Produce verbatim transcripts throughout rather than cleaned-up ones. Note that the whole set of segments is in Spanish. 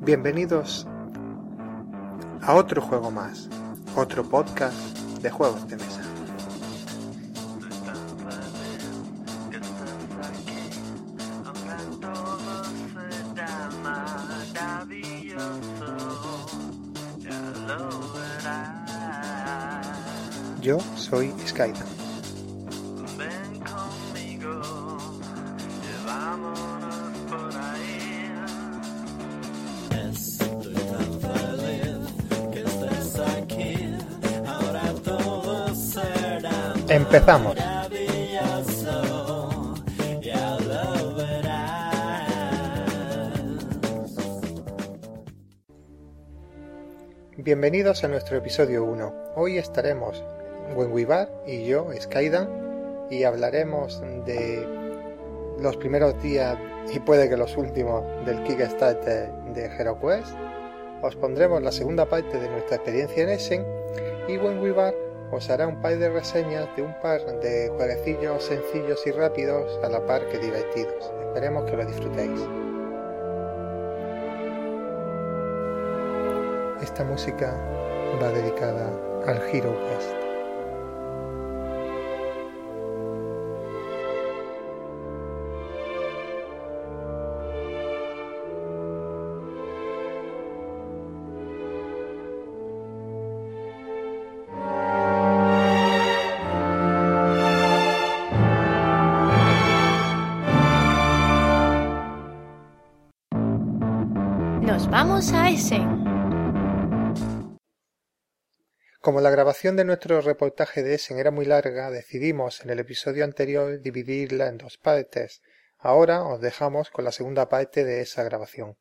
Bienvenidos a otro juego más, otro podcast de juegos de mesa. Yo soy Skydan. Ven conmigo, llevámonos por ahí. Estoy tan feliz que estés aquí. Ahora todo será Empezamos. maravilloso. Ya lo verás. Bienvenidos a nuestro episodio uno. Hoy estaremos Wenwibar y yo, Skydan, y hablaremos de los primeros días y puede que los últimos del Kickstarter de HeroQuest. Os pondremos la segunda parte de nuestra experiencia en Essen y Wenwibar os hará un par de reseñas de un par de jueguecillos sencillos y rápidos a la par que divertidos. Esperemos que lo disfrutéis. Esta música va dedicada al HeroQuest. Nos vamos a Essen. Como la grabación de nuestro reportaje de Essen era muy larga, decidimos en el episodio anterior dividirla en dos partes. Ahora os dejamos con la segunda parte de esa grabación.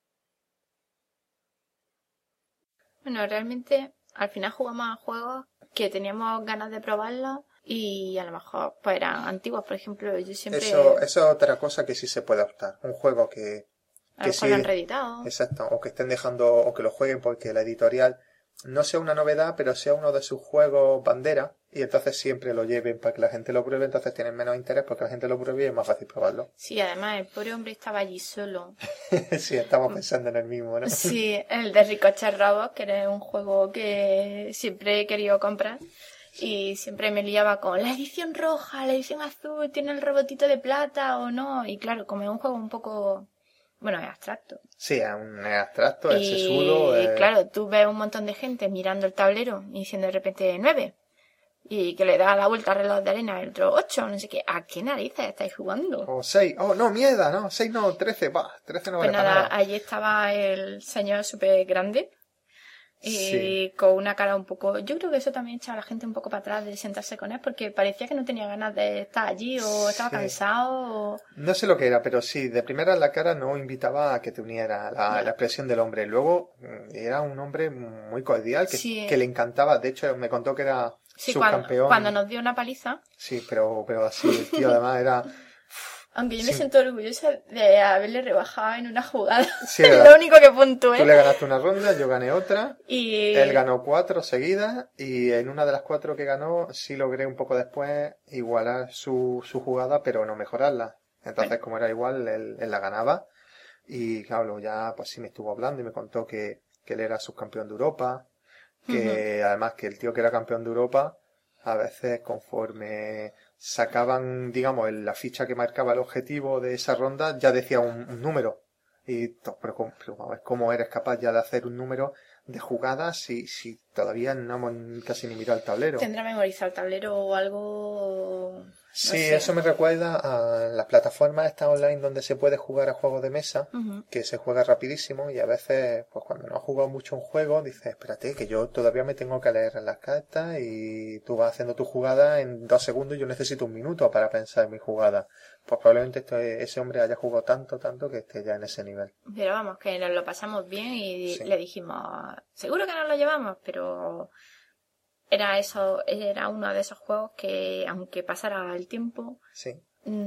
Bueno, realmente al final jugamos a juegos que teníamos ganas de probarlos y a lo mejor pues eran antiguos. Por ejemplo, yo siempre... Eso, eso es otra cosa que sí se puede optar. Un juego que... a lo que mejor lo han reeditado. Exacto, o que estén dejando, o que lo jueguen porque la editorial no sea una novedad, pero sea uno de sus juegos bandera, y entonces siempre lo lleven para que la gente lo pruebe, entonces tienen menos interés porque la gente lo pruebe y es más fácil probarlo. Sí, además el pobre hombre estaba allí solo. Sí, estamos pensando en el mismo, ¿no? Sí, el de Ricochet Robots, que era un juego que siempre he querido comprar. Y siempre me liaba con la edición roja, la edición azul, tiene el robotito de plata o no. Y claro, como es un juego un poco... bueno, es abstracto. Sí, es un es abstracto, es Y sesudo. Es... claro, tú ves un montón de gente mirando el tablero y diciendo de repente nueve. Y que le da la vuelta al reloj de arena el otro ocho, no sé qué. ¿A qué narices estáis jugando? O seis, oh no, mierda, no, seis no, trece, va, trece no Pues vale para nada, nada. allí estaba el señor súper grande. Y Sí. con una cara un poco... yo creo que eso también echa a la gente un poco para atrás de sentarse con él, porque parecía que no tenía ganas de estar allí, o estaba Sí. cansado, o... No sé lo que era, pero sí, de primera la cara no invitaba a que te uniera la, la expresión del hombre. Luego mm, era un hombre muy cordial, que, Sí. que le encantaba. De hecho, me contó que era Sí, cuando, subcampeón. cuando nos dio una paliza, Sí, pero, pero así, el tío además era... aunque yo me Sí. siento orgullosa de haberle rebajado en una jugada. Sí, Es era- lo único que puntué. Tú le ganaste una ronda, yo gané otra. Y... Él ganó cuatro seguidas y en una de las cuatro que ganó sí logré un poco después igualar su, su jugada, pero no mejorarla. Entonces, Bueno. como era igual, él, él la ganaba. Y claro, luego ya pues sí me estuvo hablando y me contó que, que él era subcampeón de Europa, que además que el tío que era campeón de Europa, a veces conforme sacaban, digamos, en la ficha que marcaba el objetivo de esa ronda, ya decía un, un número. Y to- pero, ¿cómo, pero vamos a ver cómo eres capaz ya de hacer un número de jugadas si, si todavía no hemos casi ni mirado el tablero? tendrá memorizado el tablero o algo... no Sí, sé. eso me recuerda a las plataformas estas online donde se puede jugar a juegos de mesa, Ujú. que se juega rapidísimo y a veces, pues cuando no has jugado mucho un juego, dices, espérate, que yo todavía me tengo que leer las cartas y tú vas haciendo tu jugada en dos segundos y yo necesito un minuto para pensar en mi jugada. Pues probablemente esto, ese hombre haya jugado tanto, tanto que esté ya en ese nivel. Pero vamos, que nos lo pasamos bien y Sí. le dijimos, seguro que nos lo llevamos, pero era eso, era uno de esos juegos que aunque pasara el tiempo Sí.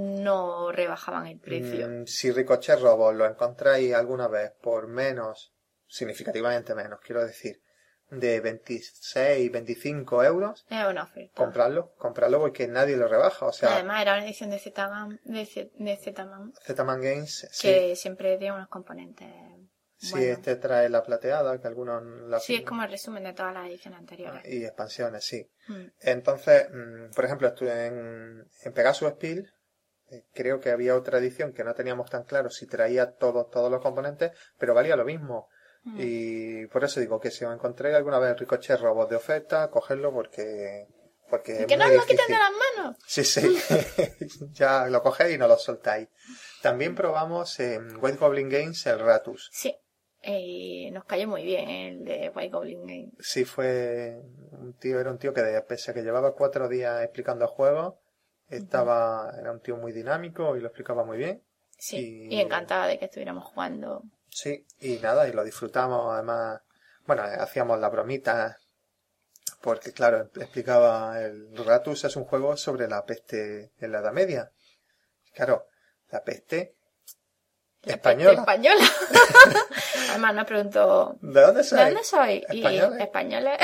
no rebajaban el precio. Mm, si Ricochet Robots lo encontráis alguna vez por menos, significativamente menos, quiero decir, de veintiséis, veinticinco euros, Es una oferta. comprarlo, comprarlo porque nadie lo rebaja. O sea, Además era una edición de Z-Man, de Z- de Z-Man, Z-Man Games, sí, que siempre tiene unos componentes Sí, Bueno. este trae la plateada, que algunos la Sí, es como el resumen de todas las ediciones anteriores. y expansiones, sí. Mm. Entonces, mm, por ejemplo, estuve en, en Pegasus Spiel, eh, creo que había otra edición que no teníamos tan claro si traía todos, todos los componentes, pero valía lo mismo. Mm. Y por eso digo que si os encontréis alguna vez Ricochet Robot de oferta, cogerlo porque, porque Y es que no muy os lo quiten difícil. de las manos. Sí, sí. Ya lo cogéis y no lo soltáis. También probamos en White Goblin Games el Ratus. Sí. Eh, nos cayó muy bien el de White Goblin Game. Sí, fue un tío, era un tío que de- pese a que llevaba cuatro días explicando juegos, estaba, era un tío muy dinámico y lo explicaba muy bien. Sí. Y- Y encantada de que estuviéramos jugando. Sí, y nada, y lo disfrutamos, además, bueno, eh, hacíamos la bromita, porque claro, explicaba, el Ratus es un juego sobre la peste en la Edad Media. Claro, la peste La española. peste española. Además nos preguntó, ¿De dónde sois? ¿de dónde soy? Y ¿Españoles? españoles.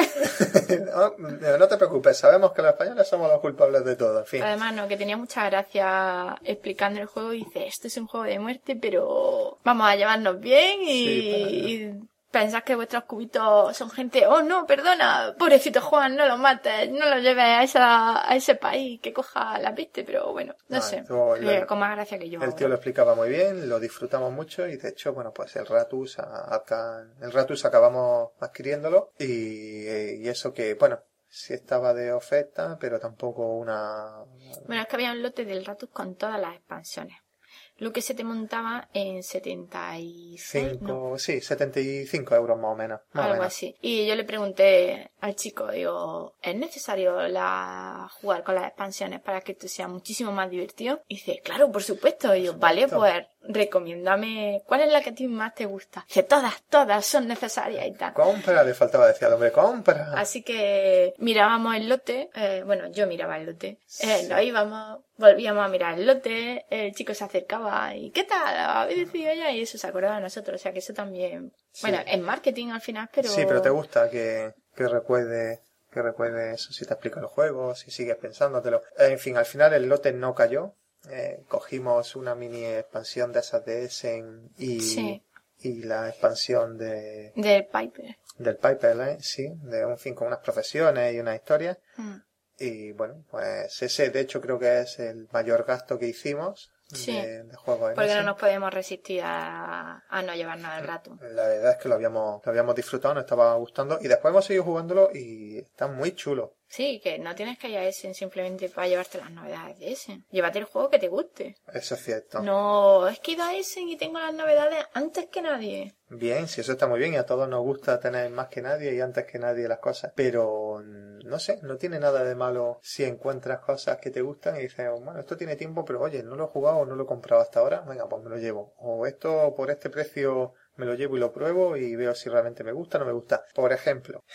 no, no te preocupes, sabemos que los españoles somos los culpables de todo, en fin. Además, no, que tenía mucha gracia explicando el juego y dice, esto es un juego de muerte, pero vamos a llevarnos bien y, Sí, y pensás que vuestros cubitos son gente, oh no, perdona, pobrecito Juan, no lo mates, no lo lleves a esa, a ese país que coja la peste, pero bueno, no, No, sé, estuvo- eh, lo- con más gracia que yo. El tío lo explicaba muy bien, lo disfrutamos mucho y de hecho, bueno, pues el Ratus, a- acá, el Ratus acabamos adquiriéndolo y, y eso que, bueno, sí estaba de oferta, pero tampoco una... Bueno, es que había un lote del Ratus con todas las expansiones. Lo que se te montaba en setenta y seis, Cinco, ¿no? sí, setenta y cinco euros más o menos. Más o Algo menos. así. Y yo le pregunté al chico, digo, ¿es necesario la jugar con las expansiones para que esto sea muchísimo más divertido? Y dice, claro, por supuesto. Y yo, vale, pues recomiéndame, ¿cuál es la que a ti más te gusta? Dice, todas, todas son necesarias y tal. Compra, le faltaba decir al hombre, compra. Así que mirábamos el lote, eh, bueno, yo miraba el lote, eh, Sí. nos íbamos, volvíamos a mirar el lote, el chico se acercaba y ¿qué tal? ¿Habéis decidido ya? Y eso se acordaba de nosotros, o sea que eso también, Sí. bueno, es marketing al final, pero... Sí, pero te gusta que, que recuerde, que recuerde eso, si te explica el juego, si sigues pensándotelo. En fin, al final el lote no cayó. Eh, cogimos una mini expansión de esas de Essen y, Sí. y la expansión de, Del Piper. del Pipeline, sí, de un fin con unas profesiones y unas historias. Mm. Y bueno, pues ese de hecho creo que es el mayor gasto que hicimos Sí. de, de juegos en Porque no Essen. nos podemos resistir a, a no llevarnos el rato. La verdad es que lo habíamos, lo habíamos disfrutado, nos estaba gustando y después hemos seguido jugándolo y está muy chulo. Sí, que no tienes que ir a Essen simplemente para llevarte las novedades de Essen. Llévate el juego que te guste. Eso es cierto. No, es que he ido a Essen y tengo las novedades antes que nadie. Bien, sí, eso está muy bien y a todos nos gusta tener más que nadie y antes que nadie las cosas. Pero no sé, no tiene nada de malo si encuentras cosas que te gustan y dices, bueno, esto tiene tiempo, pero oye, no lo he jugado o no lo he comprado hasta ahora, venga, pues me lo llevo. O esto por este precio me lo llevo y lo pruebo y veo si realmente me gusta o no me gusta. Por ejemplo,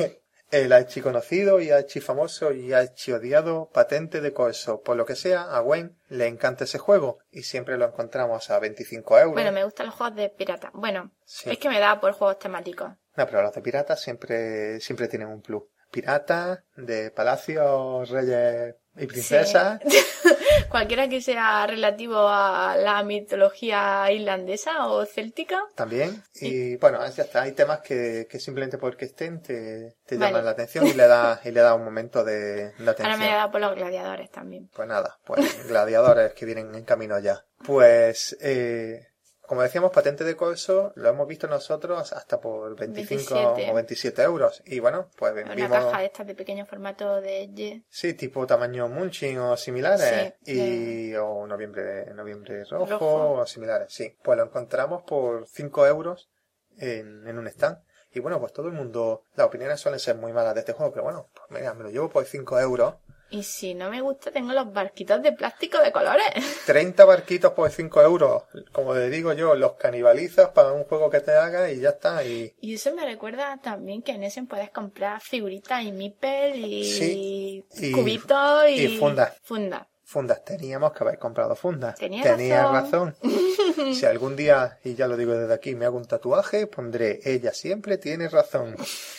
el archiconocido y archifamoso y archiodiado Patente de Corso. Por lo que sea, a Gwen le encanta ese juego y siempre lo encontramos a veinticinco euros. Bueno, me gustan los juegos de pirata. Bueno, Sí. es que me da por juegos temáticos. No, pero los de piratas siempre, siempre tienen un plus. Piratas, de palacios, reyes y princesas. Sí. Cualquiera que sea relativo a la mitología irlandesa o céltica. También. Y bueno, ya está. Hay temas que, que simplemente porque estén te, te Vale. llaman la atención y le da, y le da un momento de, de atención. Ahora me da por los gladiadores también. Pues nada, pues gladiadores que vienen en camino ya. Pues, eh, como decíamos, Patente de Corso lo hemos visto nosotros hasta por veinticinco veintisiete. o veintisiete euros. Y bueno, pues Una vimos... caja de estas de pequeño formato de Edge. Sí, tipo tamaño Munchkin o similares. Sí, y o noviembre, noviembre rojo, Rojo. o similares, sí. Pues lo encontramos por cinco euros en, en un stand. Y bueno, pues todo el mundo, las opiniones suelen ser muy malas de este juego, pero bueno, pues mira, me lo llevo por cinco euros. Y si no me gusta, tengo los barquitos de plástico de colores. treinta barquitos por cinco euros. Como le digo yo, los canibalizas para un juego que te haga y ya está. Y Y eso me recuerda también que en Essen puedes comprar figuritas y meeple y, Sí, y- cubitos y, y fundas. fundas. fundas, teníamos que haber comprado fundas. Tenía Tenías razón. razón. Si algún día, y ya lo digo desde aquí, me hago un tatuaje, pondré ella siempre tiene razón.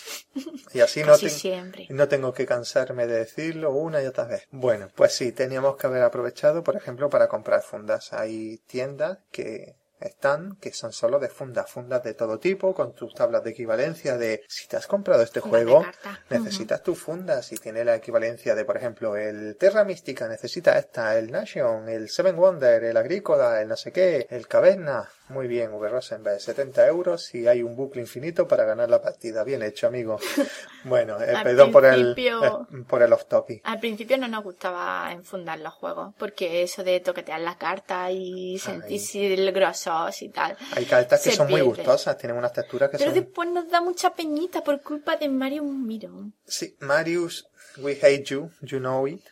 Y así no, Casi te- siempre. no tengo que cansarme de decirlo una y otra vez. Bueno, pues sí, teníamos que haber aprovechado, por ejemplo, para comprar fundas. Hay tiendas que stand que son solo de fundas, fundas de todo tipo, con tus tablas de equivalencia de si te has comprado este Fundas de juego, carta. necesitas tu funda, si tiene la equivalencia de, por ejemplo, el Terra Mística, necesita esta, el Nation, el Seven Wonder, el Agrícola, el no sé qué, el Caverna. Muy bien, V. Rosenberg, setenta euros y hay un bucle infinito para ganar la partida. Bien hecho, amigo. Bueno, eh, Al perdón por el, principio- eh, por el off topic. Al principio no nos gustaba enfundar los juegos, porque eso de toquetear las cartas y sentir si el grosor y tal. Hay cartas que se son muy pierde. gustosas, tienen unas texturas que Pero son... después nos da mucha peñita por culpa de Mario Miro. Sí, Marius, we hate you, you know it.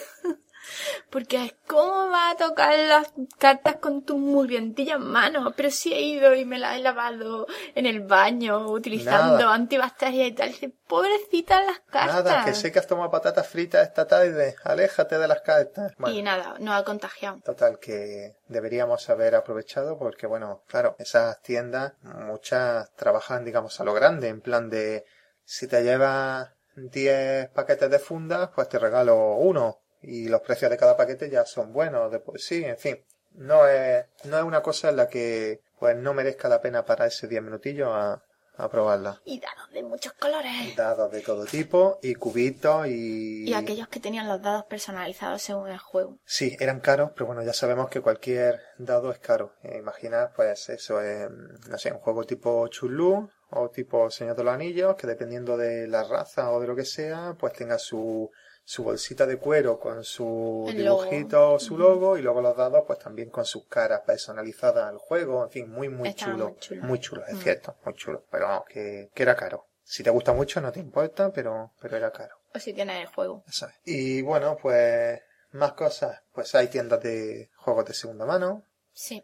Porque es como va a tocar las cartas con tus murrientillas manos. Pero sí he ido y me las he lavado en el baño utilizando Nada. antibacterias y tal. Dice, pobrecitas las cartas. Nada, que sé que has tomado patatas fritas esta tarde, aléjate de las cartas. Bueno, Y nada, nos ha contagiado. total, que deberíamos haber aprovechado porque, bueno, claro, esas tiendas, muchas trabajan, digamos, a lo grande, en plan de, si te llevas diez paquetes de fundas, pues te regalo uno. Y los precios de cada paquete ya son buenos, de por sí, en fin. No es, no es una cosa en la que, pues, no merezca la pena parar ese diez minutillos a, a probarla. Y dados de muchos colores. Dados de todo tipo, y cubitos, y... Y aquellos que tenían los dados personalizados según el juego. Sí, eran caros, pero bueno, ya sabemos que cualquier dado es caro. Eh, imaginar, pues eso, eh, no sé, un juego tipo Chulú o tipo Señor de los Anillos, que dependiendo de la raza o de lo que sea, pues tenga su, su bolsita de cuero con su El logo. dibujito, su logo, y luego los dados, pues también con sus caras personalizadas al juego, en fin, muy, muy Estaban chulo. muy chulos. Muy chulo, es Mm. cierto, muy chulo. Pero vamos, que, que era caro. Si te gusta mucho no te importa, pero, pero era caro. O si tienes el juego. Eso es. Y bueno, pues más cosas. Pues hay tiendas de juegos de segunda mano, Sí.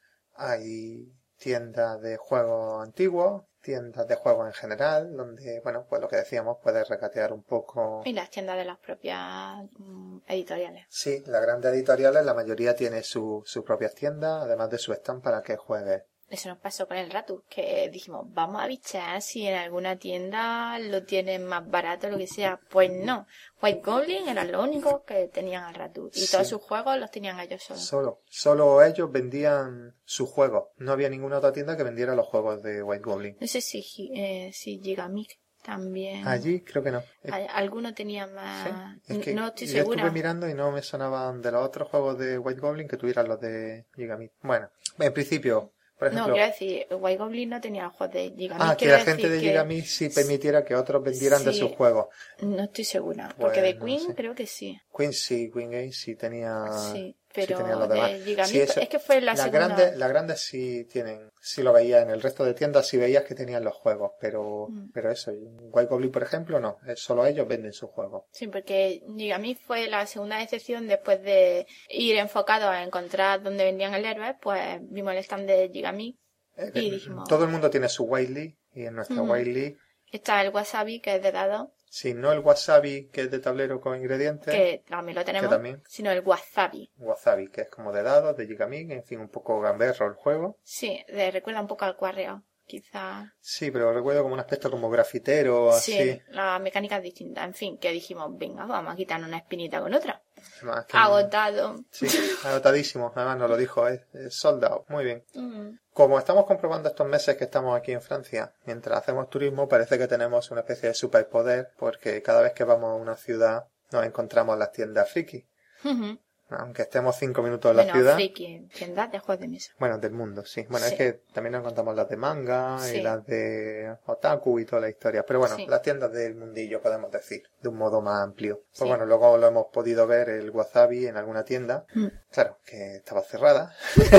hay tiendas de juegos antiguos, tiendas de juegos en general, donde, bueno, pues lo que decíamos, puedes recatear un poco. Y las tiendas de las propias mm, editoriales. Sí, las grandes editoriales, la mayoría tiene su, sus propias tiendas, además de su stand para que juegues. Eso nos pasó con el Ratus, que dijimos, vamos a bichear si en alguna tienda lo tienen más barato o lo que sea. Pues no. White Goblin era lo único que tenían al Ratus. Y Sí. todos sus juegos los tenían ellos solos. Solo, solo ellos vendían sus juegos. No había ninguna otra tienda que vendiera los juegos de White Goblin. No sé si, Gi- eh, si Gigamic también. Allí creo que no. Al- Alguno tenía más. Sí, es que no estoy yo segura. estuve mirando y no me sonaban de los otros juegos de White Goblin que tuvieran los de Gigamic. Bueno, en principio, por No, ejemplo... quiero decir, White Goblin no tenía juegos de Gigamic. ah, que quiero la gente decir de que- Gigamic sí permitiera que otros vendieran de Sí. sus juegos. No estoy segura. Porque Pues, de no Queen sé. creo que sí. Queen sí, Queen Game sí tenía... Sí, sí pero tenían los demás. de Gigamic Sí, eso- es que fue la las segunda. grandes, las grandes sí tienen, sí lo veías en el resto de tiendas, sí veías que tenían los juegos, pero, Mm. pero eso, White Goblin por ejemplo no, es solo ellos venden sus juegos. Sí, porque Gigamic fue la segunda decepción después de ir enfocado a encontrar dónde vendían el héroe, pues vimos el stand de Gigamic. Eh, Y eh, dijimos- todo el mundo tiene su White League y en nuestra Mm. White League, Está el Wasabi, que es de dados, si no el Wasabi que es de tablero con ingredientes, que también lo tenemos, que también. sino el Wasabi. Wasabi que es como de dados, de Gigamic, en fin, un poco gamberro el juego. Sí, le recuerda un poco al Quarreo, quizá. Sí, pero recuerdo como un aspecto como grafitero, así. Sí, la mecánica es distinta. En fin, que dijimos, venga, vamos a quitarnos una espinita con otra. Además que- Agotado. Sí, agotadísimo. Además nos lo dijo, es, es sold out. Muy bien. Mm. Como estamos comprobando estos meses que estamos aquí en Francia, mientras hacemos turismo, parece que tenemos una especie de superpoder, porque cada vez que vamos a una ciudad nos encontramos las tiendas friki. Ujú. Aunque estemos cinco minutos en la Bueno, ciudad. friki, tiendas de juegos de mesa. Bueno, del mundo, sí. Bueno, Sí. es que también nos encontramos las de manga Sí. y las de otaku y toda la historia. Pero bueno, Sí. las tiendas del mundillo, podemos decir, de un modo más amplio. Pues Sí. bueno, luego lo hemos podido ver el Wasabi en alguna tienda. Mm. Claro, que estaba cerrada.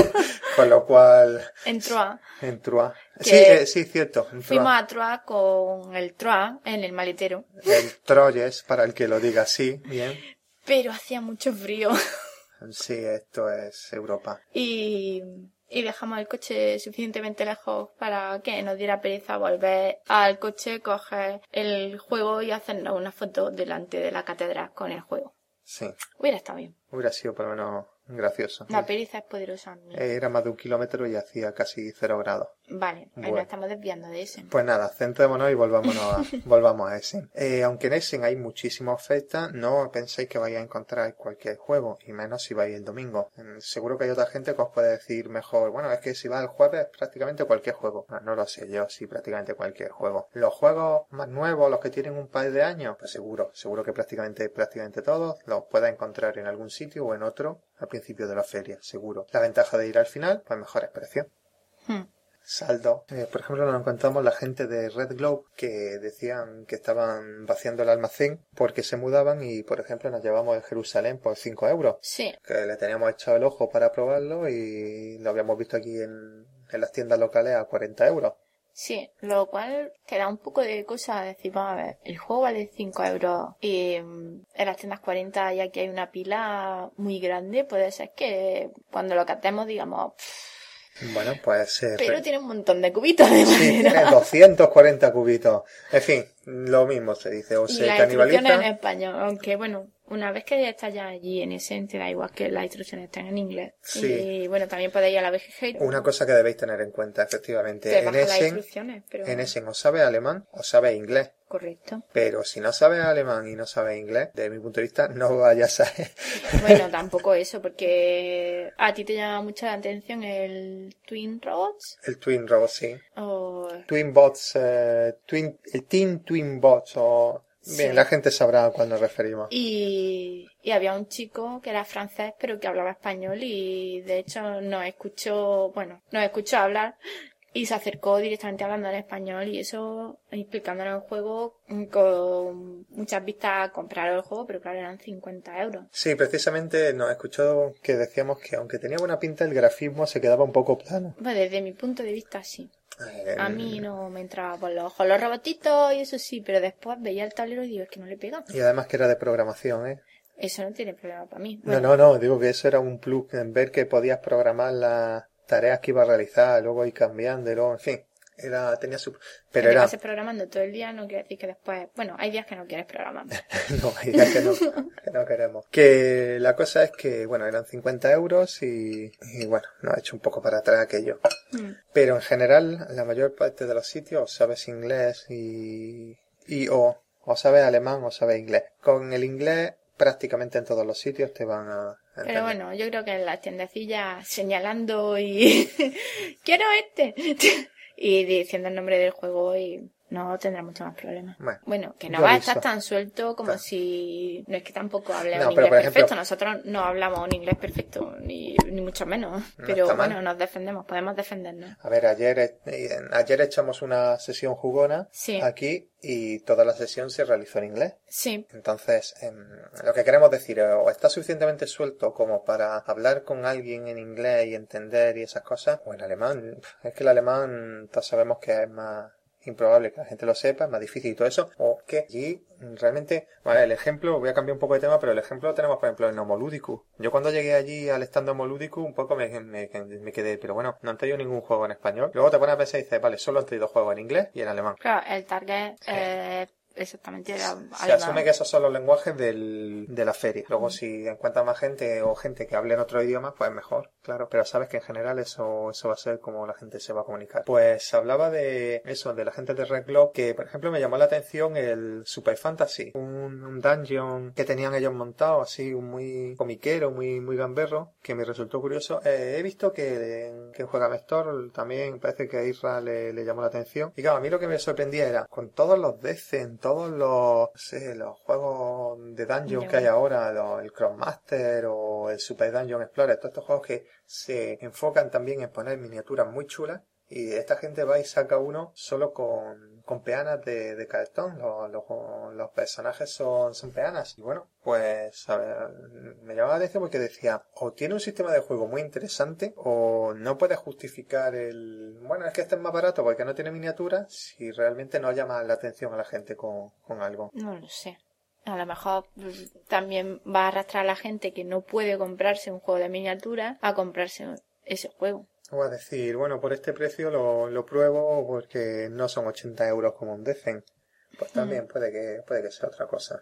Con lo cual, En Troyes. en Troyes. Que Sí, eh, sí, cierto. En Fuimos Troyes. a Troyes con el Troyes en el maletero. El Troyes, para el que lo diga así, bien. Pero hacía mucho frío. Sí, esto es Europa. Y, y dejamos el coche suficientemente lejos para que nos diera pereza volver al coche, coger el juego y hacernos una foto delante de la catedral con el juego. Sí, Hubiera estado bien. hubiera sido por lo menos gracioso. La pereza es poderosa. Eh, Era más de un kilómetro y hacía casi cero grados. Vale, ahí Bueno. nos estamos desviando de ese. Pues nada, centrémonos y volvámonos a, volvamos a Essen. Eh, aunque en Essen hay muchísimas ofertas, no penséis que vais a encontrar cualquier juego, y menos si vais el domingo. Mm, Seguro que hay otra gente que os puede decir mejor, bueno, es que si vas el jueves, prácticamente cualquier juego. No, no lo sé yo, sí, prácticamente cualquier juego. Los juegos más nuevos, los que tienen un par de años, pues seguro, seguro que prácticamente, prácticamente todos los puedes encontrar en algún sitio o en otro al principio de la feria, seguro. La ventaja de ir al final, pues mejores precios. Hmm. Saldo. Eh, por ejemplo, nos encontramos la gente de Red Globe que decían que estaban vaciando el almacén porque se mudaban y, por ejemplo, nos llevamos en Jerusalén por cinco euros. Sí, Que le teníamos echado el ojo para probarlo y lo habíamos visto aquí en, en las tiendas locales a cuarenta euros. sí, lo cual te da un poco de cosa decir, vamos a ver, el juego vale cinco euros y mm, en las tiendas cuarenta y aquí hay una pila muy grande, puede ser que cuando lo catemos digamos, "Pff", Bueno, pues... Eh, pero re- tiene un montón de cubitos de Sí, madera. tiene doscientos cuarenta cubitos. En fin, lo mismo se dice. O Y se las instrucciones en canibaliza... español, aunque bueno, una vez que estás ya allí en ese, te da igual que las instrucciones estén en inglés. Sí. Y bueno, también podéis ir a la B G G. Una cosa que debéis tener en cuenta, efectivamente. Te En bajas las Essen, instrucciones, pero... en Essen o sabes alemán o sabes inglés. Correcto. Pero si no sabes alemán y no sabes inglés, desde mi punto de vista, no vayas a... Bueno, tampoco eso, porque a ti te llama mucho la atención el Twin Robots El Twin Robot, sí. o... Twin Bots, eh, twin, el Team Twin Bots, o... Bien, Sí. la gente sabrá a cuál nos referimos. Y, y había un chico que era francés pero que hablaba español y de hecho nos escuchó, bueno, nos escuchó hablar y se acercó directamente hablando en español y eso explicándonos el juego con muchas vistas a comprar el juego, pero claro, eran cincuenta euros. Sí, precisamente nos escuchó que decíamos que aunque tenía buena pinta, el grafismo se quedaba un poco plano. Pues desde mi punto de vista sí. Eh, A mí no me entraba por los ojos los robotitos y eso sí, pero después veía el tablero y digo, es que no le pega. Y además que era de programación, ¿eh? Eso no tiene problema para mí. No, Bueno, no, no, digo que eso era un plus, en ver que podías programar las tareas que iba a realizar, luego ir cambiando, y luego, en fin, era, tenía su... que Pero te era... pases programando todo el día no quiere decir que después... Bueno, hay días que no quieres programar. No, hay días que no, que no queremos. Que la cosa es que, bueno, eran cincuenta euros y, y bueno, nos ha hecho un poco para atrás aquello. Mm. Pero en general, la mayor parte de los sitios, o sabes inglés y, y o, o sabes alemán o sabes inglés. Con el inglés, prácticamente en todos los sitios te van a entender. Pero bueno, yo creo que en las tiendecillas señalando y... ¡Quiero este! y diciendo el nombre del juego y no tendrá mucho más problema. Bueno, Bueno, que no yo va a aviso. estar tan suelto como Claro. si... No es que tampoco hablemos No, un pero, inglés por ejemplo- perfecto. Nosotros no hablamos un inglés perfecto, ni, ni mucho menos. No Pero está mal. bueno, nos defendemos, podemos defendernos. A ver, ayer, eh, ayer echamos una sesión jugona Sí. aquí y toda la sesión se realizó en inglés. Sí, Entonces, em, lo que queremos decir, eh, o está suficientemente suelto como para hablar con alguien en inglés y entender y esas cosas, o en alemán. Es que el alemán todos sabemos que es más improbable que la gente lo sepa, es más difícil y todo eso, o que allí realmente, vale, el ejemplo, voy a cambiar un poco de tema, pero el ejemplo lo tenemos, por ejemplo, en Homoludicus. Yo cuando llegué allí al stand de Homoludicus, un poco me, me, me quedé, pero bueno, no han traído ningún juego en español. Luego te pones a pensar y dices, vale, solo han traído juegos en inglés y en alemán. claro, el target eh, exactamente era Se alemán. asume que esos son los lenguajes del, de la feria. Luego, si encuentras más gente o gente que hable en otro idioma, pues mejor, claro. Pero sabes que en general eso, eso va a ser como la gente se va a comunicar. Pues hablaba de eso, de la gente de Red Globe, que por ejemplo me llamó la atención el Super Fantasy, un, un dungeon que tenían ellos montado, así, un muy comiquero, muy, muy gamberro, que me resultó curioso. Eh, he visto que, que en Juegame Store también parece que a Isra le, le llamó la atención. Y claro, a mí lo que me sorprendía era, con todos los Decen, todos los, no sé, los juegos de Dungeon Ya. que hay ahora, los, el Crossmaster o el Super Dungeon Explorer, todos estos juegos que se enfocan también en poner miniaturas muy chulas, y esta gente va y saca uno solo con, con peanas de, de cartón. Los, los, los personajes son, son peanas. Y bueno, pues a ver, me llamaba la atención porque decía, o tiene un sistema de juego muy interesante, o no puede justificar el... Bueno, es que este es más barato porque no tiene miniaturas, si realmente no llama la atención a la gente con, con algo. No lo sé. A lo mejor pues, también va a arrastrar a la gente que no puede comprarse un juego de miniatura a comprarse ese juego. O a decir, bueno, por este precio lo, lo pruebo porque no son ochenta euros como un Decen. Pues también Mm. puede que puede que sea otra cosa.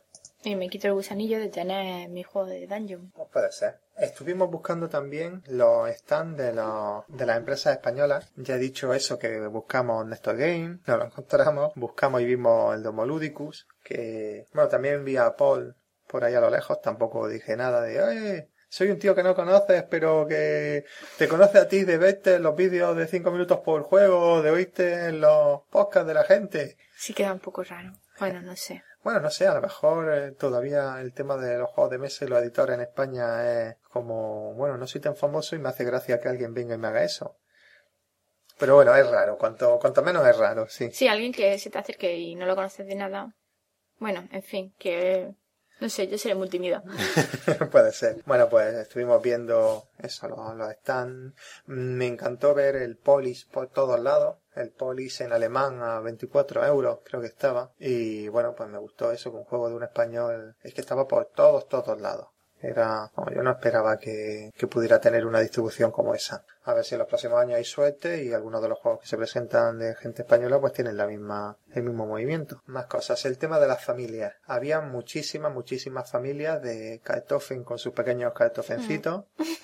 Y me quito el gusanillo de tener mi juego de Dungeon. Pues puede ser. Estuvimos buscando también los stands de, los, de las empresas españolas. Ya he dicho eso, que buscamos Nestor Game, no lo encontramos. Buscamos y vimos el Domoludicus, que, bueno, también vi a Paul por ahí a lo lejos. Tampoco dije nada de, oye, soy un tío que no conoces, pero que te conoce a ti de verte en los vídeos de cinco minutos por juego, de oírte en los podcasts de la gente. Sí queda un poco raro. Bueno, no sé. Bueno, no sé, a lo mejor eh, todavía el tema de los juegos de mesa y los editores en España es como, bueno, no soy tan famoso y me hace gracia que alguien venga y me haga eso. Pero bueno, es raro, cuanto, cuanto menos es raro, sí. Sí, alguien que se te acerque y no lo conoces de nada. Bueno, en fin, que... No sé, yo seré muy tímida. Puede ser. Bueno, pues estuvimos viendo eso, los, los stands. Me encantó ver el Polis por todos lados. El Polis en alemán a veinticuatro euros, creo que estaba. Y bueno, pues me gustó eso, que un juego de un español es que estaba por todos, todos lados. Era, no, yo no esperaba que, que pudiera tener una distribución como esa. A ver si en los próximos años hay suerte y algunos de los juegos que se presentan de gente española pues tienen la misma, el mismo movimiento. Más cosas. El tema de las familias. Había muchísimas, muchísimas familias de Kartoffeln con sus pequeños kartoffelcitos.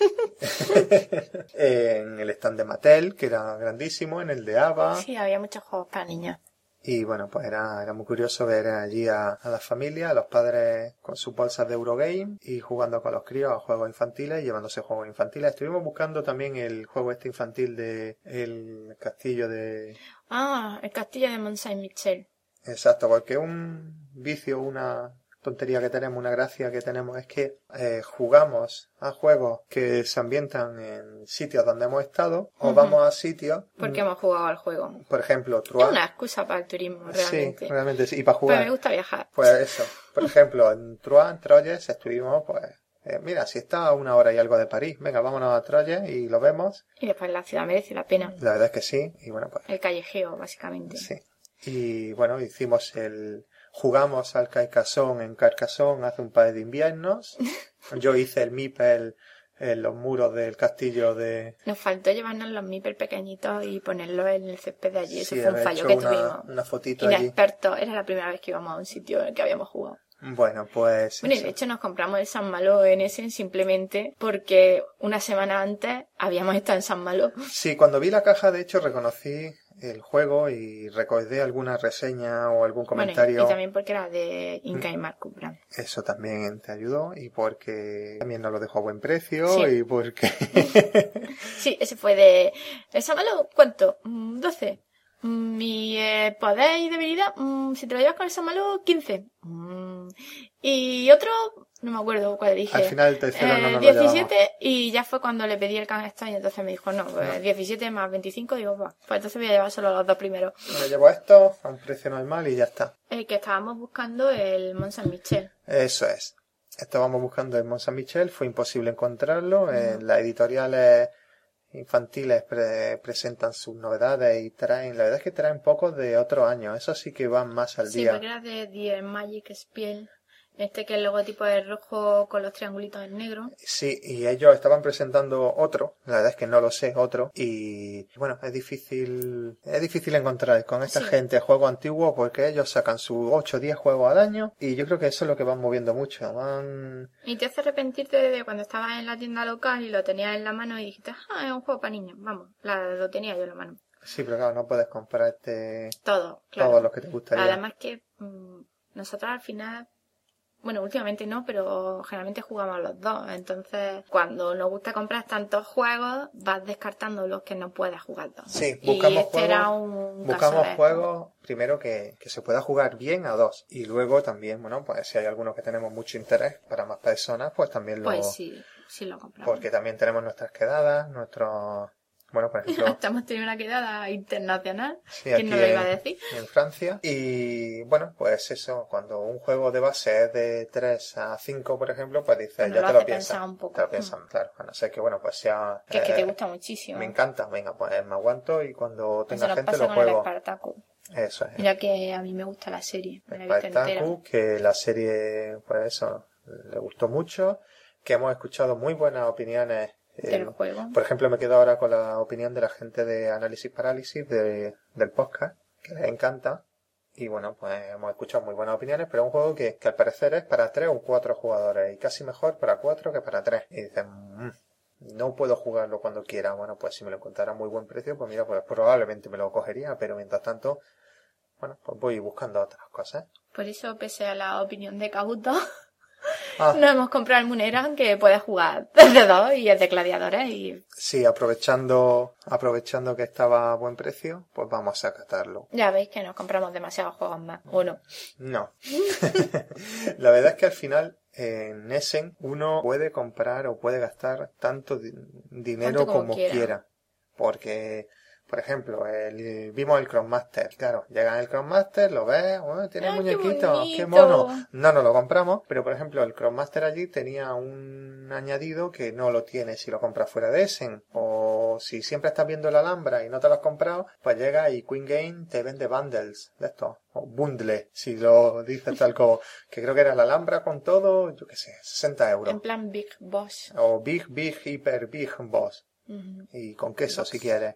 En el stand de Mattel, que era grandísimo, en el de Ava. Sí, había muchos juegos para niños. Y bueno, pues era, era muy curioso ver allí a, a las familias, a los padres con sus bolsas de Eurogame y jugando con los críos a juegos infantiles y llevándose juegos infantiles. Estuvimos buscando también el juego este infantil de el castillo de... Ah, el castillo de Mont Saint-Michel. Exacto, porque un vicio, una tontería que tenemos, una gracia que tenemos es que eh, jugamos a juegos que se ambientan en sitios donde hemos estado o Ujú. vamos a sitios, Porque hemos jugado al juego. por ejemplo, Es Troyes. una excusa para el turismo, realmente. Sí, realmente sí. Y para Pero jugar. me gusta viajar. Pues eso. Por ejemplo, en Troyes, en Troyes estuvimos, pues, eh, mira, si está a una hora y algo de París, venga, vámonos a Troyes y lo vemos. Y después la ciudad merece la pena. La verdad es que sí. Y bueno, pues, El callejeo, básicamente. sí. Y bueno, hicimos el... Jugamos al Carcassonne en Carcassonne hace un par de inviernos. Yo hice el Mipel en los muros del castillo de... Nos faltó llevarnos los mipel pequeñitos y ponerlos en el césped de allí. Eso Sí, fue un haber fallo hecho que una, tuvimos. una fotito allí. Inexpertos. Era la primera vez que íbamos a un sitio en el que habíamos jugado. Bueno, pues... Bueno, y eso. de hecho nos compramos el San Malo en ese simplemente porque una semana antes habíamos estado en San Malo. Sí, cuando vi la caja, de hecho, reconocí el juego y recordé alguna reseña o algún comentario. Bueno, y, y también porque era de Inca y Marcus Brand. Eso también te ayudó y porque también nos lo dejó a buen precio Sí. y porque... Sí, ese fue de... ¿El San Malo cuánto? Mm, doce. Mm, Y eh, poder y debilidad, mm, si te lo llevas con el San Malo, quince. Mm, Y otro, no me acuerdo cuál dije. Al final el tercero no Eh, nos lo diecisiete, y ya fue cuando le pedí el canasto y entonces me dijo, no, pues diecisiete más veinticinco, digo, pues, pues entonces voy a llevar solo los dos primeros. Me llevo esto a un precio normal y ya está. El que estábamos buscando, el Mont Saint-Michel. Eso es. Estábamos buscando el Mont Saint-Michel, fue imposible encontrarlo. En las editoriales infantiles pre- presentan sus novedades y traen, la verdad es que traen pocos de otros años. Eso sí que van más al Sí, día. porque era de The Magic Spiel. Este que el logotipo es rojo con los triangulitos en negro. Sí, y ellos estaban presentando otro, la verdad es que no lo sé, otro, y bueno, es difícil, es difícil encontrar con esta Sí. gente juegos antiguos porque ellos sacan sus ocho o diez juegos al año y yo creo que eso es lo que van moviendo mucho, van... Y te hace arrepentirte de cuando estabas en la tienda local y lo tenías en la mano y dijiste, ah, es un juego para niños, vamos, la, lo tenía yo en la mano. Sí, pero claro, no puedes comprarte Todo, claro. todos los que te gustaría. Además que mm, nosotros al final, bueno, últimamente no, pero generalmente jugamos los dos. Entonces, cuando nos gusta comprar tantos juegos, vas descartando los que no puedes jugar dos. Sí, y buscamos este era juegos, un buscamos caso de- juegos primero que, que se pueda jugar bien a dos y luego también, bueno, pues si hay algunos que tenemos mucho interés para más personas, pues también lo... Pues sí, sí lo compramos. Porque también tenemos nuestras quedadas, nuestros... Bueno, por ejemplo, Estamos teniendo una quedada internacional. sí, ¿Quién aquí no lo iba a en, decir? en Francia. Y bueno, pues eso, cuando un juego de base es de tres a cinco, por ejemplo, pues dices, Bueno, ya lo te lo hace piensas. pensar un poco. Te lo piensas, claro. A no ser que, bueno, pues sea... Que es que te eh, gusta muchísimo. me encanta, venga, pues me aguanto y cuando Eso tenga nos gente pasa lo con el juego. Spartacus. Eso es. Mira que a mí me gusta la serie. Me la he visto entera. Spartacus, que la serie, pues eso, le gustó mucho, que hemos escuchado muy buenas opiniones. eh, Del juego. Por ejemplo, me quedo ahora con la opinión de la gente de Análisis Parálisis de, del podcast, que les encanta. Y bueno, pues hemos escuchado muy buenas opiniones, pero es un juego que, que al parecer es para tres o cuatro jugadores y casi mejor para cuatro que para tres. Y dicen, mmm, no puedo jugarlo cuando quiera. Bueno, pues si me lo encontrara a muy buen precio, pues mira, pues probablemente me lo cogería, pero mientras tanto, bueno, pues voy buscando otras cosas. Por eso, pese a la opinión de Kabuto, Ah, nos hemos comprado el Muneran, que puede jugar desde dos y es de gladiadores. Y sí, aprovechando, aprovechando que estaba a buen precio, pues vamos a catarlo. ya veis que nos compramos demasiados juegos más, ¿o no? No. La verdad es que al final en Essen uno puede comprar o puede gastar tanto di- dinero Tanto como como quiera. quiera. Porque, por ejemplo, el, vimos el Crossmaster. Claro, llega el Crossmaster, lo ves, oh, tiene ¡Ay, qué muñequitos, qué bonito! mono. No nos lo compramos, pero por ejemplo, el Crossmaster allí tenía un añadido que no lo tiene si lo compras fuera de Essen. O si siempre estás viendo la Alhambra y no te lo has comprado, pues llega y Queen Game te vende bundles de estos. O bundle, si lo dices tal como, que creo que era la Alhambra con todo, yo qué sé, sesenta euros. En plan Big Boss. O Big, Big, Hyper, Big Boss. Ujú. Y con queso si quieres.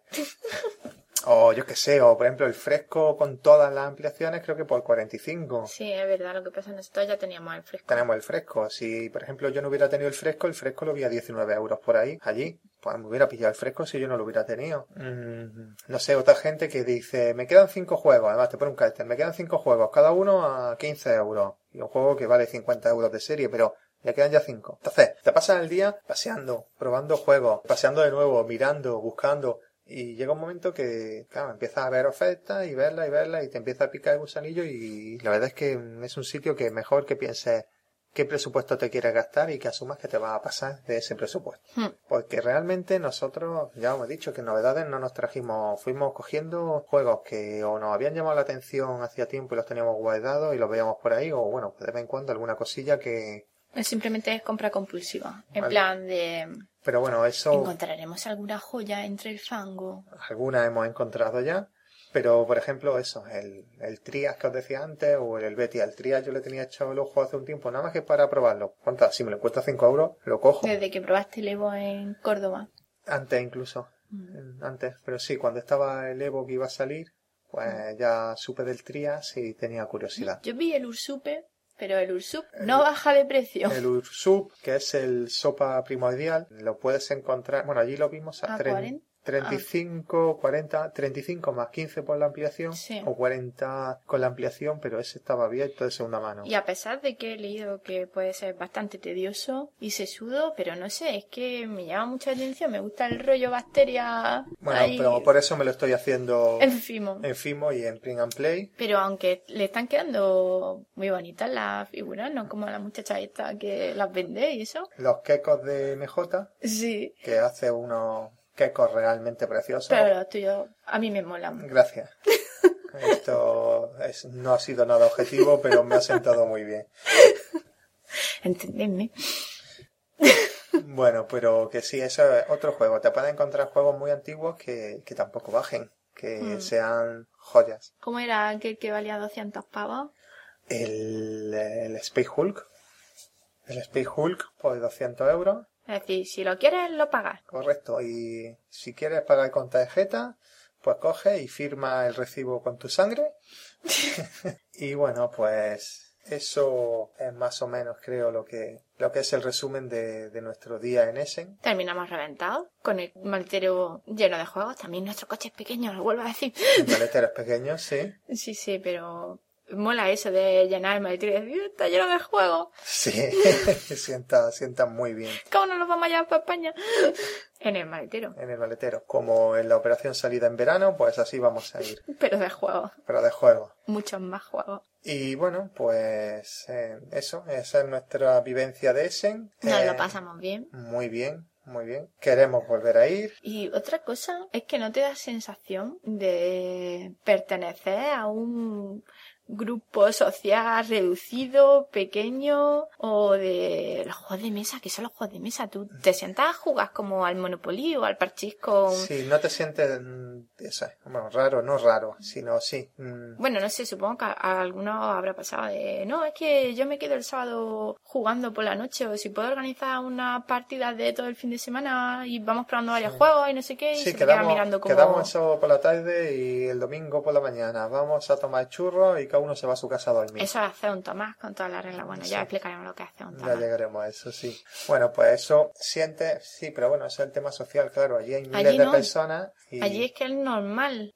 O yo qué sé, o por ejemplo el fresco con todas las ampliaciones creo que por cuarenta y cinco. Sí, es verdad, lo que pasa es que nosotros ya teníamos el fresco. Tenemos el fresco. Si por ejemplo yo no hubiera tenido el fresco, el fresco lo vi a diecinueve euros por ahí, allí. Pues me hubiera pillado el fresco si yo no lo hubiera tenido. Mm, no sé, otra gente que dice, me quedan cinco juegos, además te pone un cartel, me quedan cinco juegos, cada uno a quince euros. Y un juego que vale cincuenta euros de serie, pero ya quedan ya cinco. Entonces, te pasas el día paseando, probando juegos, paseando de nuevo, mirando, buscando. Y llega un momento que, claro, empiezas a ver ofertas y verlas y verlas y te empieza a picar el gusanillo y la verdad es que es un sitio que mejor que pienses qué presupuesto te quieres gastar y que asumas que te va a pasar de ese presupuesto. Hmm. Porque realmente nosotros, ya hemos dicho que novedades no nos trajimos, fuimos cogiendo juegos que o nos habían llamado la atención hacía tiempo y los teníamos guardados y los veíamos por ahí, o bueno, de vez en cuando alguna cosilla que... Simplemente es compra compulsiva. En Vale. plan de... Pero bueno, eso... ¿Encontraremos alguna joya entre el fango? Algunas hemos encontrado ya, pero por ejemplo eso, el, el Trias que os decía antes, o el Helvetia. El Trias yo le tenía echado el ojo hace un tiempo, nada más que para probarlo. ¿Cuántas? Si me lo cuesta cinco euros, lo cojo. Desde que probaste el Evo en Córdoba. Antes incluso, Mm. antes. Pero sí, cuando estaba el Evo que iba a salir, pues ya supe del Trias y tenía curiosidad. Yo vi el Ursupe, pero el Ursup no baja de precio. El Ursup, que es el sopa primordial, lo puedes encontrar, bueno, allí lo vimos a ¿A tre- cuarenta? treinta y cinco, cuarenta, treinta y cinco más quince por la ampliación, Sí. o cuarenta con la ampliación, pero ese estaba abierto de segunda mano. Y a pesar de que he leído que puede ser bastante tedioso y sesudo, pero no sé, es que me llama mucha atención, me gusta el rollo bacteria Bueno, ahí pero por eso me lo estoy haciendo en Fimo. en Fimo y en Print and Play. Pero aunque le están quedando muy bonitas las figuras, no como la muchacha esta que las vende y eso. Los quecos de M J, Sí, que hace unos quecos realmente preciosos. pero los tuyos a mí me molan. Gracias. Esto es- no ha sido nada objetivo, pero me ha sentado muy bien. Entendedme. Bueno, pero que sí, eso es otro juego. Te puedes encontrar juegos muy antiguos que, que tampoco bajen, que Mm. sean joyas. ¿Cómo era aquel que valía doscientos pavos? El, el Space Hulk. El Space Hulk por doscientos euros. Es decir, si lo quieres, lo pagas. Correcto. Y si quieres pagar con tarjeta, pues coge y firma el recibo con tu sangre. Y bueno, pues eso es más o menos, creo, lo que, lo que es el resumen de, de nuestro día en Essen. Terminamos reventados, con el maletero lleno de juegos. También nuestro coche es pequeño, lo vuelvo a decir. Maleteros pequeños, sí. Sí, sí, pero mola eso de llenar el maletero y decir, está lleno de juegos. Sí, sienta, sienta muy bien ¿Cómo no los vamos a llevar para España? En el maletero, en el maletero. Como en la operación salida en verano, pues así vamos a ir, pero de juegos. pero de juego. Muchos más juegos. Y bueno, pues eh, eso, esa es nuestra vivencia de Essen. Nos Eh, lo pasamos bien. Muy bien, muy bien. Queremos volver a ir. Y otra cosa es que no te da sensación de pertenecer a un grupo social reducido, pequeño, o de los juegos de mesa, que son los juegos de mesa. Tú te sientas a jugar como al Monopoly o al Parchís con... Sí, no te sientes, mm, eso es, bueno, raro, no raro, sino sí. mm, Bueno, no sé, supongo que a, a algunos habrá pasado de... No, es que yo me quedo el sábado jugando por la noche, o si puedo organizar una partida de todo el fin de semana y vamos probando varios Sí. juegos y no sé qué, y Sí, se te queda quedamos, mirando como... quedamos eso por la tarde y el domingo por la mañana vamos a tomar churros y cada uno se va a su casa a dormir. Eso es hacer un Tomás con todas las reglas. Bueno, ya Sí. explicaremos lo que hace un Ya Tomás. llegaremos a eso, sí. Bueno, pues eso siente, sí, pero bueno, ese es el tema social, claro. Allí hay miles Allí de no. personas y Allí es que es normal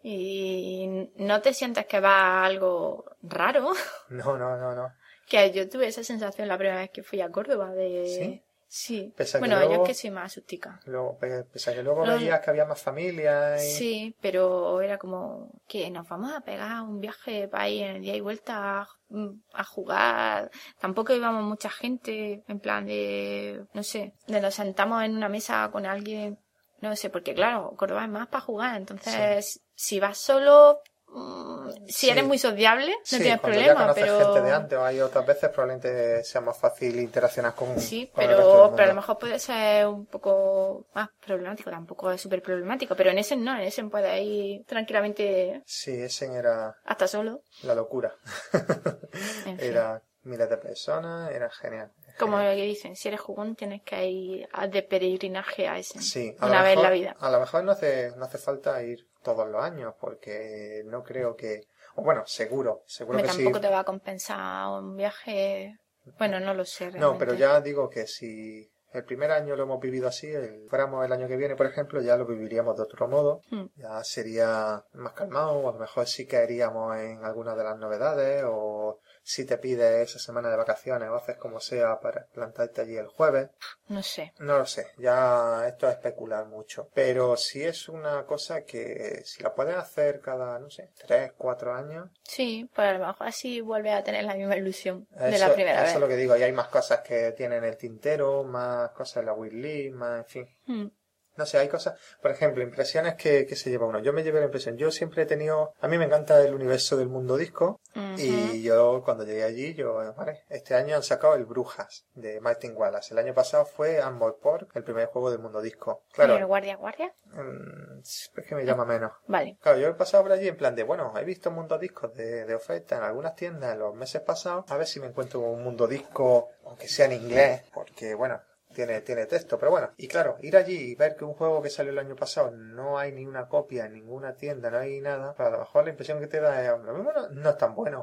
y no te sientes que va a algo raro. no, no, no, no. Que yo tuve esa sensación la primera vez que fui a Córdoba de... ¿Sí? Sí. Pese a que Bueno, yo luego- es que soy más asústica. Luego, pe- pese a que luego Lo- veías que había más familias y... Sí, pero era como que nos vamos a pegar un viaje para ir en el día y vuelta a, a jugar. Tampoco íbamos mucha gente, en plan de, no sé, de nos sentamos en una mesa con alguien, no sé, porque claro, Córdoba es más para jugar. Entonces, si vas solo, mm, si Sí. eres muy sociable, no Sí, tienes cuando ya problema, conoces pero... gente de antes o hay otras veces probablemente sea más fácil interaccionar con, Sí, con el resto del pero, mundo. pero a lo mejor puede ser un poco más problemático, tampoco es súper problemático, pero en ese no, en ese puedes ir tranquilamente Sí, ese era hasta solo. la locura. En fin. Era miles de personas, era genial. Como Genial. lo que dicen, si eres jugón tienes que ir a- de peregrinaje a ese. Sí, a una lo vez en la mejor- vida. A lo mejor no hace, no hace falta ir todos los años, porque no creo que... O bueno, seguro, seguro Hombre, que sí. tampoco te va a compensar un viaje... Bueno, no lo sé realmente. No, pero ya digo que si el primer año lo hemos vivido así, el fuéramos el año que viene, por ejemplo, ya lo viviríamos de otro modo. Hmm. Ya sería más calmado, o a lo mejor sí caeríamos en algunas de las novedades, o si te pides esa semana de vacaciones o haces como sea para plantarte allí el jueves. No sé. No lo sé, ya esto es especular mucho. Pero si es una cosa que si la puedes hacer cada, no sé, tres, cuatro años, Sí, pues a lo mejor así vuelves a tener la misma ilusión de eso, la primera eso vez. es lo que digo. Y hay más cosas que tienen el tintero, más cosas en la wishlist, más, en fin. Hmm. No sé, hay cosas, por ejemplo, impresiones que, que se lleva uno. Yo me llevé la impresión. Yo siempre he tenido, a mí me encanta el universo del mundo disco. Ujú. Y yo, cuando llegué allí, yo, vale, este año han sacado el Brujas de Martin Wallace. El año pasado fue Armored Core, el primer juego del mundo disco. Claro, ¿Y el guardia guardia? mm, es que me llama menos. Vale. Claro, yo he pasado por allí en plan de, bueno, he visto mundo discos de, de oferta en algunas tiendas en los meses pasados. A ver si me encuentro un mundo disco, aunque sea en inglés, porque, bueno, tiene, tiene texto, pero bueno. Y claro, ir allí y ver que un juego que salió el año pasado no hay ni una copia en ninguna tienda, no hay nada, pues a lo mejor la impresión que te da es, lo mismo no, no es tan bueno.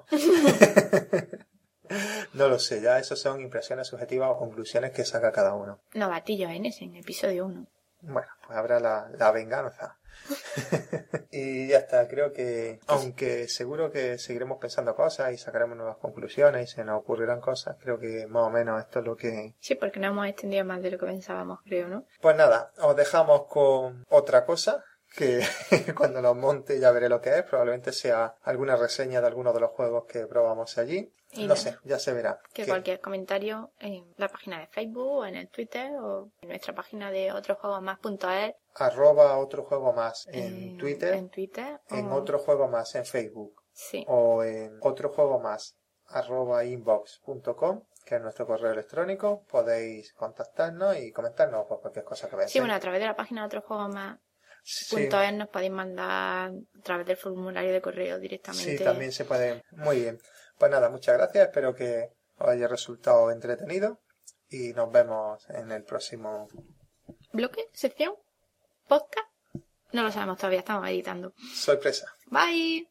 No lo sé, ya eso son impresiones subjetivas o conclusiones que saca cada uno. Novatillo en ese, en episodio uno. Bueno, pues habrá la, la venganza. Y ya está, creo que, aunque seguro que seguiremos pensando cosas y sacaremos nuevas conclusiones y se nos ocurrirán cosas, creo que más o menos esto es lo que... Sí, porque no hemos extendido más de lo que pensábamos, creo, ¿no? Pues nada, os dejamos con otra cosa, que cuando los monte ya veré lo que es, probablemente sea alguna reseña de alguno de los juegos que probamos allí. Y No nada. sé, ya se verá. Que Que- cualquier comentario en la página de Facebook o en el Twitter o en nuestra página de otrojuegosmás.es Arroba otro juego más en eh, Twitter, en Twitter en o- otro juego más en Facebook. Sí. O en otro juego más arroba inbox punto com, que es nuestro correo electrónico. Podéis contactarnos y comentarnos por cualquier cosa que veáis. Sí, bueno, a través de la página de otrojuegosmás.es sí, nos podéis mandar a través del formulario de correo directamente. sí, también se puede. Muy bien. Pues nada, muchas gracias. Espero que os haya resultado entretenido y nos vemos en el próximo. ¿Bloque? ¿Sección? ¿Podcast? No lo sabemos todavía, estamos editando. Sorpresa. Bye.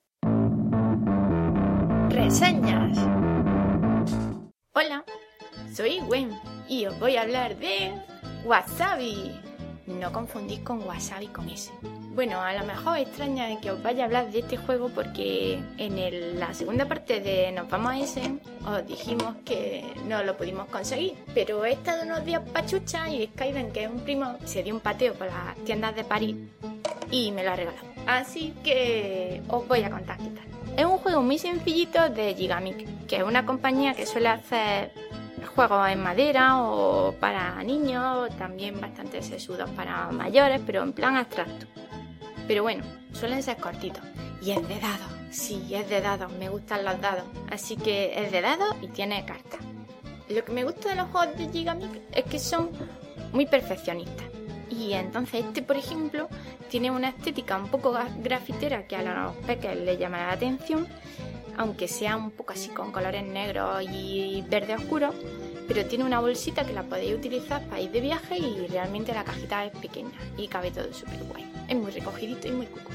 Reseñas. Hola, soy Gwen y os voy a hablar de Wasabi. No confundís con Wasabi con ese. Bueno, a lo mejor extraña que os vaya a hablar de este juego porque en el- la segunda parte de Nos vamos a Essen os dijimos que no lo pudimos conseguir. Pero he estado unos días pachucha y Skyden, que es un primo, se dio un pateo por las tiendas de París y me lo ha regalado. Así que os voy a contar qué tal. Es un juego muy sencillito de Gigamic, que es una compañía que suele hacer juegos en madera o para niños, también bastante sesudos para mayores, pero en plan abstracto. Pero bueno, suelen ser cortitos y es de dados. Sí, es de dados, me gustan los dados. Así que es de dados y tiene cartas. Lo que me gusta de los juegos de Gigamic es que son muy perfeccionistas. Y entonces este, por ejemplo, tiene una estética un poco grafitera que a los peques les llama la atención, aunque sea un poco así con colores negros y verde oscuro, pero tiene una bolsita que la podéis utilizar para ir de viaje y realmente la cajita es pequeña y cabe todo súper guay. Es muy recogidito y muy cuco.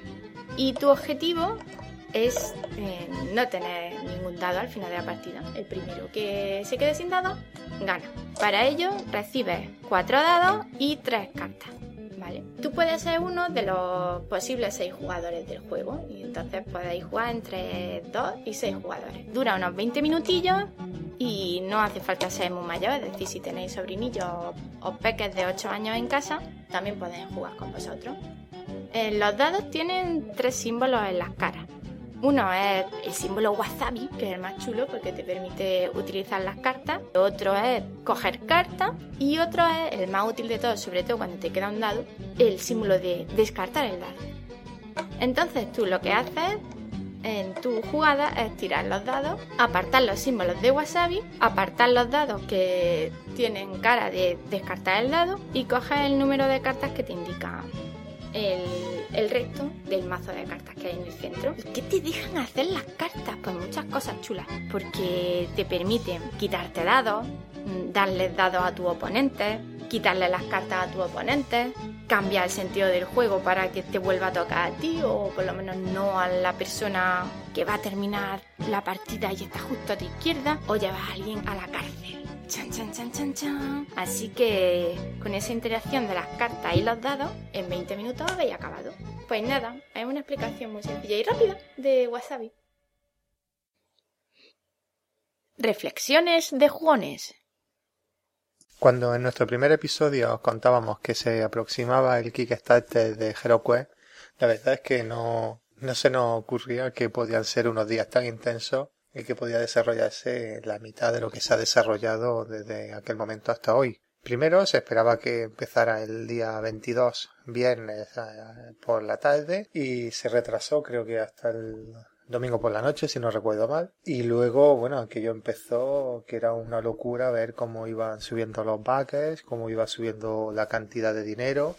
Y tu objetivo es eh, no tener ningún dado al final de la partida. El primero que se quede sin dado, gana. Para ello recibes cuatro dados y tres cartas. ¿Vale? Tú puedes ser uno de los posibles seis jugadores del juego y entonces podéis jugar entre dos y seis jugadores. Dura unos veinte minutillos y no hace falta ser muy mayor, es decir, si tenéis sobrinillos o peques de ocho años en casa, también podéis jugar con vosotros. Eh, los dados tienen tres símbolos en las caras. Uno es el símbolo wasabi, que es el más chulo porque te permite utilizar las cartas. Otro es coger cartas. Y otro es el más útil de todos, sobre todo cuando te queda un dado, el símbolo de descartar el dado. Entonces tú lo que haces en tu jugada es tirar los dados, apartar los símbolos de wasabi, apartar los dados que tienen cara de descartar el dado y coges el número de cartas que te indica El, el resto del mazo de cartas que hay en el centro. ¿Y qué te dejan hacer las cartas? Pues muchas cosas chulas, porque te permiten quitarte dados, darles dados a tu oponente, quitarle las cartas a tu oponente, cambiar el sentido del juego para que te vuelva a tocar a ti o por lo menos no a la persona que va a terminar la partida y está justo a tu izquierda, o llevar a alguien a la cárcel. Chan, chan, chan, chan, chan. Así que con esa interacción de las cartas y los dados, en veinte minutos habéis acabado. Pues nada, es una explicación muy sencilla y rápida de Wasabi. Reflexiones de jugones. Cuando en nuestro primer episodio os contábamos que se aproximaba el Kickstarter de HeroQuest, la verdad es que no, no se nos ocurría que podían ser unos días tan intensos y que podía desarrollarse la mitad de lo que se ha desarrollado desde aquel momento hasta hoy. Primero se esperaba que empezara el día veintidós, viernes por la tarde, y se retrasó creo que hasta el domingo por la noche, si no recuerdo mal. Y luego, bueno, aquello empezó, que era una locura ver cómo iban subiendo los backers, cómo iba subiendo la cantidad de dinero.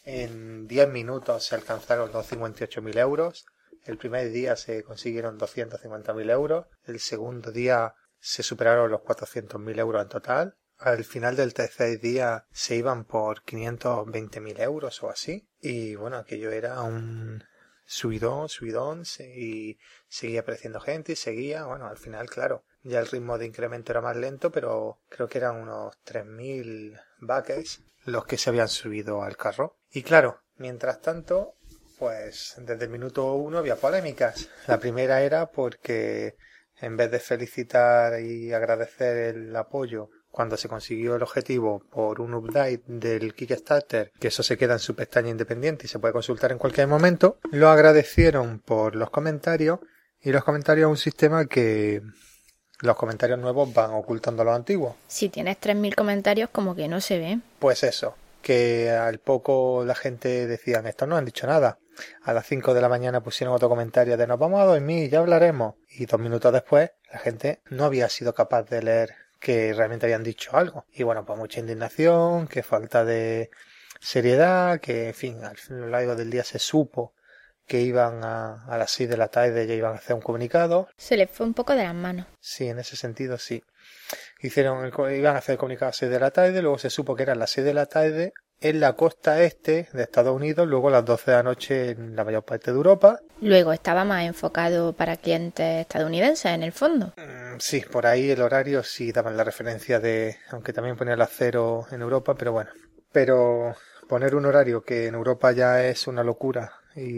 En diez minutos se alcanzaron los cincuenta y ocho mil euros. El primer día se consiguieron doscientos cincuenta mil euros. El segundo día se superaron los cuatrocientos mil euros en total. Al final del tercer día se iban por quinientos veinte mil euros o así. Y bueno, aquello era un subidón, subidón, y seguía apareciendo gente y seguía. Bueno, al final, claro, ya el ritmo de incremento era más lento, pero creo que eran unos tres mil backers los que se habían subido al carro. Y claro, mientras tanto, pues desde el minuto uno había polémicas. La primera era porque en vez de felicitar y agradecer el apoyo cuando se consiguió el objetivo por un update del Kickstarter, que eso se queda en su pestaña independiente y se puede consultar en cualquier momento, lo agradecieron por los comentarios, y los comentarios es un sistema que los comentarios nuevos van ocultando los antiguos. Si tienes tres mil comentarios, como que no se ven. Pues eso, que al poco la gente decía, estos no han dicho nada. A las cinco de la mañana pusieron otro comentario de nos vamos a dormir, ya hablaremos. Y dos minutos después la gente no había sido capaz de leer que realmente habían dicho algo. Y bueno, pues mucha indignación, que falta de seriedad, que en fin, a lo largo del día se supo que iban a, a las seis de la tarde ya iban a hacer un comunicado. Se les fue un poco de las manos. Sí, en ese sentido sí. Hicieron el, iban a hacer el comunicado a las seis de la tarde, luego se supo que eran las seis de la tarde en la costa este de Estados Unidos, luego a las doce de la noche en la mayor parte de Europa. Luego estaba más enfocado para clientes estadounidenses, en el fondo. Mm, sí, por ahí el horario sí daban la referencia de, aunque también ponía las cero en Europa, pero bueno. Pero poner un horario que en Europa ya es una locura,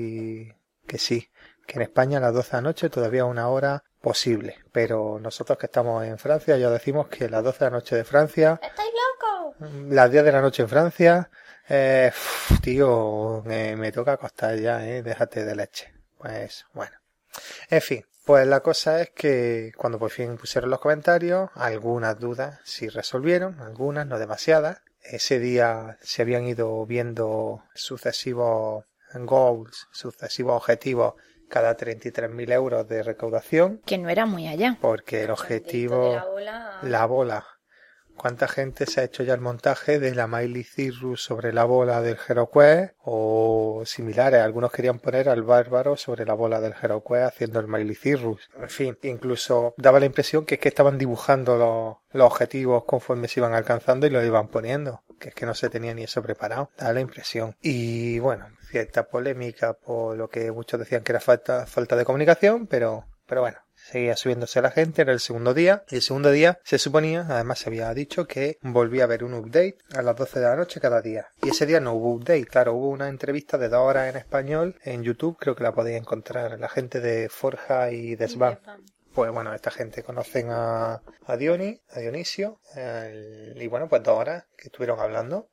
y que sí, que en España a las doce de la noche todavía es una hora posible, pero nosotros que estamos en Francia ya decimos que las doce de la noche de Francia... ¡Estáis locos! Las diez de la noche en Francia, eh, uf, tío, me, me toca acostar ya, eh, déjate de leche. Pues bueno, en fin, pues la cosa es que cuando por fin pusieron los comentarios, algunas dudas sí resolvieron, algunas, no demasiadas. Ese día se habían ido viendo sucesivos goals, sucesivos objetivos cada treinta y tres mil euros de recaudación, Que no era muy allá. porque el De objetivo... la bola... La bola. ¿Cuánta gente se ha hecho ya el montaje de la Miley Cyrus sobre la bola del HeroQuest o similares? Algunos querían poner al bárbaro sobre la bola del HeroQuest haciendo el Miley Cyrus. En fin, incluso daba la impresión que es que estaban dibujando los, los objetivos conforme se iban alcanzando y los iban poniendo. Que es que no se tenía ni eso preparado. Daba la impresión. Y bueno, cierta polémica por lo que muchos decían que era falta, falta de comunicación, pero, pero bueno. Seguía subiéndose la gente, era el segundo día, y el segundo día se suponía, además se había dicho que volvía a haber un update a las doce de la noche cada día. Y ese día no hubo update, claro, hubo una entrevista de dos horas en español en YouTube, creo que la podéis encontrar, la gente de Forja y de Svan. Pues bueno, esta gente conocen a, a Diony, a Dionisio, el, y bueno, pues dos horas que estuvieron hablando,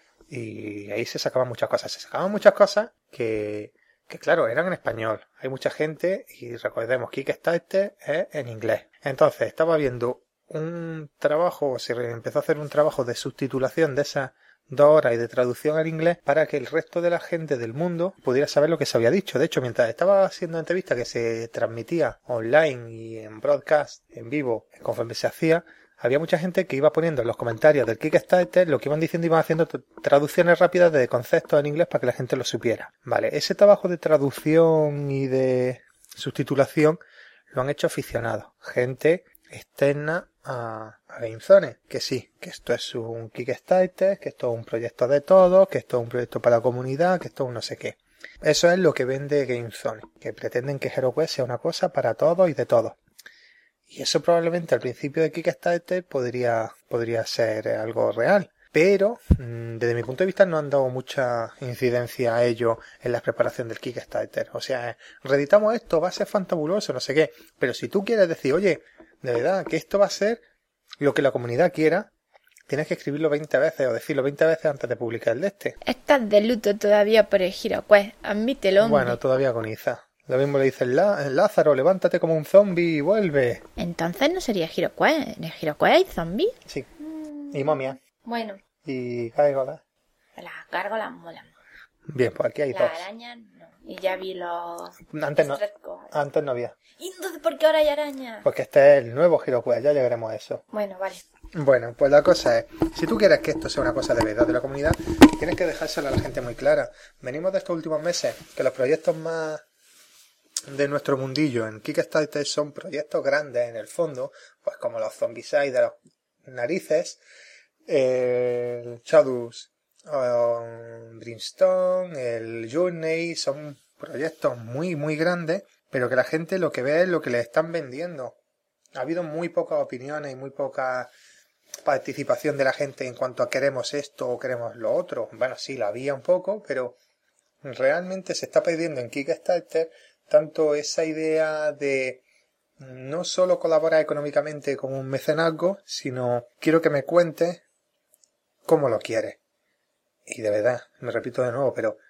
y ahí se sacaban muchas cosas, se sacaban muchas cosas que... que claro, eran en español. Hay mucha gente y recordemos que Kickstarter es en inglés. Entonces estaba viendo un trabajo, se empezó a hacer un trabajo de subtitulación de esas dos horas y de traducción al inglés para que el resto de la gente del mundo pudiera saber lo que se había dicho. De hecho, mientras estaba haciendo la entrevista que se transmitía online y en broadcast, en vivo, conforme se hacía, había mucha gente que iba poniendo en los comentarios del Kickstarter lo que iban diciendo, iban haciendo traducciones rápidas de conceptos en inglés para que la gente lo supiera. Vale, ese trabajo de traducción y de subtitulación lo han hecho aficionados, gente externa a, a GameZone, que sí, que esto es un Kickstarter, que esto es un proyecto de todos, que esto es un proyecto para la comunidad, que esto es un no sé qué. Eso es lo que vende GameZone, que pretenden que HeroQuest sea una cosa para todos y de todos. Y eso probablemente al principio de Kickstarter podría, podría ser algo real. Pero, desde mi punto de vista, no han dado mucha incidencia a ello en la preparación del Kickstarter. O sea, reeditamos esto, va a ser fantabuloso, no sé qué. Pero si tú quieres decir, oye, de verdad, que esto va a ser lo que la comunidad quiera, tienes que escribirlo veinte veces o decirlo veinte veces antes de publicar el de este. Estás de luto todavía por el HeroQuest, admítelo, hombre. Bueno, todavía agoniza. Lo mismo le dice el, Lá- el Lázaro, levántate como un zombie y vuelve. Entonces no sería HeroQuest. ¿En el HeroQuest hay zombies? Sí. Y momia. Bueno, Y gárgolas. las gárgolas molan. Bien, pues aquí hay Las dos. arañas no. Y ya vi los... Antes no, Stretch goals. antes no había. ¿Y entonces por qué ahora hay arañas? Porque este es el nuevo HeroQuest, ya llegaremos a eso. Bueno, vale. Bueno, pues la cosa es, si tú quieres que esto sea una cosa de verdad de la comunidad, tienes que dejárselo a la gente muy clara. Venimos de estos últimos meses, que los proyectos más de nuestro mundillo en Kickstarter son proyectos grandes en el fondo, pues como los Zombicide de los narices, el Shadows, um, Brimstone, el Journey, son proyectos muy muy grandes, pero que la gente lo que ve es lo que le están vendiendo. Ha habido muy pocas opiniones y muy poca participación de la gente en cuanto a queremos esto o queremos lo otro. Bueno, sí, la había un poco, pero realmente se está perdiendo en Kickstarter tanto esa idea de no solo colaborar económicamente con un mecenazgo, sino quiero que me cuentes cómo lo quieres. Y de verdad, me repito de nuevo, pero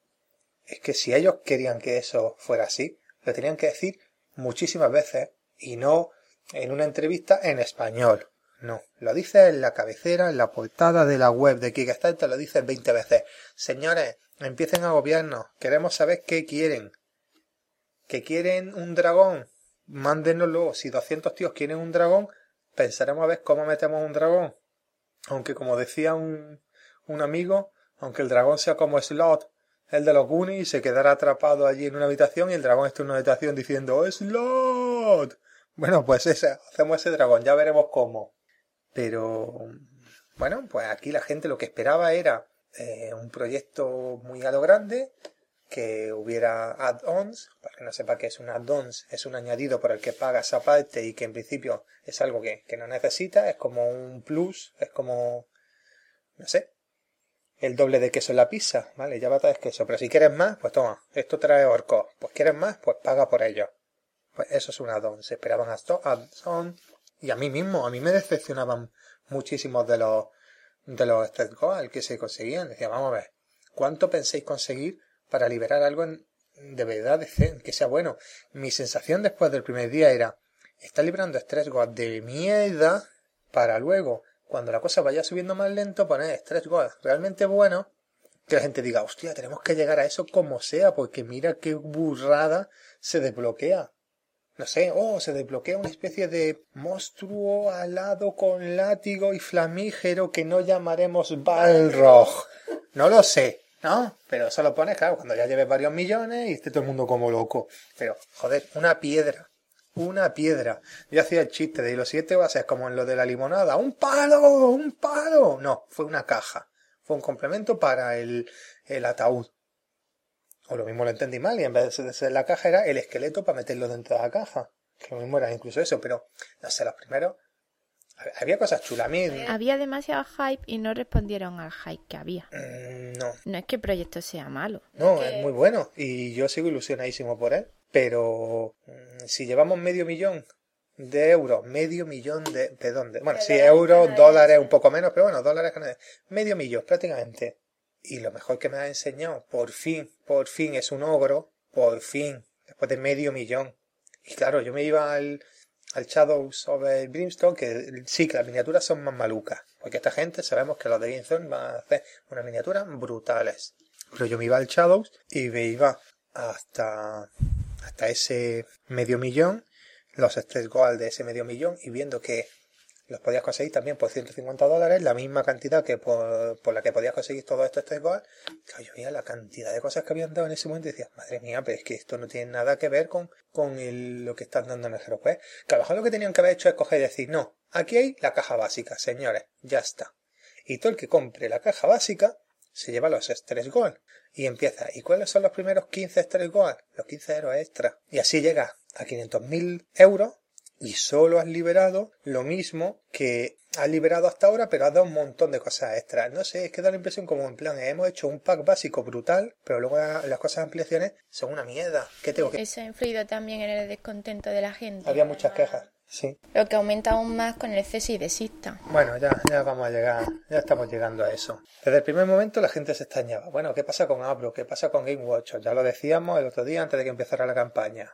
es que si ellos querían que eso fuera así, lo tenían que decir muchísimas veces y no en una entrevista en español. No, lo dice en la cabecera, en la portada de la web de Kickstarter, lo dice veinte veces. Señores, empiecen a gobiernos, queremos saber qué quieren. ¿Que quieren un dragón? Mándenoslo. Si doscientos tíos quieren un dragón, pensaremos a ver cómo metemos un dragón. Aunque como decía un, un amigo, aunque el dragón sea como Slot, el de los Goonies, se quedará atrapado allí en una habitación y el dragón está en una habitación diciendo ¡Slot! Bueno, pues ese, hacemos ese dragón, ya veremos cómo. Pero, bueno, pues aquí la gente lo que esperaba era eh, un proyecto muy a lo grande, que hubiera add-ons. Para que no sepa qué es un add-ons, es un añadido por el que pagas aparte y que en principio es algo que, que no necesitas, es como un plus, es como, no sé, el doble de queso en la pizza, ¿vale? Ya bata es queso, pero si quieres más, pues toma, esto trae orcos, pues quieres más, pues paga por ello. Pues eso es un add-on, se esperaban add-ons, y a mí mismo, a mí me decepcionaban muchísimos de los de los stretch goals que se conseguían. Decía, vamos a ver, ¿cuánto pensáis conseguir para liberar algo en, de verdad decente, que sea bueno? Mi sensación después del primer día era, está librando stretch goals de mierda para luego, cuando la cosa vaya subiendo más lento, poner stretch goals realmente buenos, que la gente diga, hostia, tenemos que llegar a eso como sea, porque mira qué burrada se desbloquea. No sé, oh, se desbloquea una especie de monstruo alado con látigo y flamígero que no llamaremos Balrog. No lo sé, ¿no? Pero eso lo pones, claro, cuando ya lleves varios millones y esté todo el mundo como loco. Pero, joder, una piedra. Una piedra. Yo hacía el chiste de los siete bases como en lo de la limonada. ¡Un palo! ¡Un palo! No, fue una caja. Fue un complemento para el, el ataúd. O lo mismo lo entendí mal y en vez de ser la caja era el esqueleto para meterlo dentro de la caja. Que lo mismo era incluso eso, pero no sé, los primeros... Había cosas chulas. A mí... Había demasiado hype y no respondieron al hype que había. Mm, no, No es que el proyecto sea malo. no, es muy bueno y yo sigo ilusionadísimo por él. Pero mm, si llevamos medio millón de euros, medio millón de... ¿De dónde? Bueno, sí, euros, dólares, un poco menos, pero bueno, dólares canadienses. Medio millón prácticamente. Y lo mejor que me ha enseñado, por fin, por fin, es un ogro, por fin, después de medio millón. Y claro, yo me iba al, al Shadows of the Brimstone, que sí, que las miniaturas son más malucas, porque esta gente sabemos que los de GameZone van a hacer unas miniaturas brutales. Pero yo me iba al Shadows y me iba hasta, hasta ese medio millón, los Stress Gold de ese medio millón, y viendo que los podías conseguir también por ciento cincuenta dólares, la misma cantidad que por, por la que podías conseguir todo esto este Gold. Claro, yo veía la cantidad de cosas que habían dado en ese momento y decía, madre mía, pero es que esto no tiene nada que ver con, con el, lo que están dando en el HeroQuest. Que a lo mejor lo que tenían que haber hecho es coger y decir, no, aquí hay la caja básica, señores, ya está. Y todo el que compre la caja básica se lleva los Stress Gold. Y empieza, ¿y cuáles son los primeros quince Stress Gold? Los quince euros extra. Y así llega a quinientos mil euros. Y solo has liberado lo mismo que has liberado hasta ahora, pero has dado un montón de cosas extras. No sé, es que da la impresión como en plan, hemos hecho un pack básico brutal, pero luego las cosas de ampliaciones son una mierda. ¿Qué tengo que...? Eso ha influido también en el descontento de la gente. Había muchas quejas, sí. Lo que aumenta aún más con el cese y desista. Bueno, ya, ya vamos a llegar, ya estamos llegando a eso. Desde el primer momento la gente se extrañaba. Bueno, ¿qué pasa con Abro? ¿Qué pasa con Game Watch? Ya lo decíamos el otro día antes de que empezara la campaña.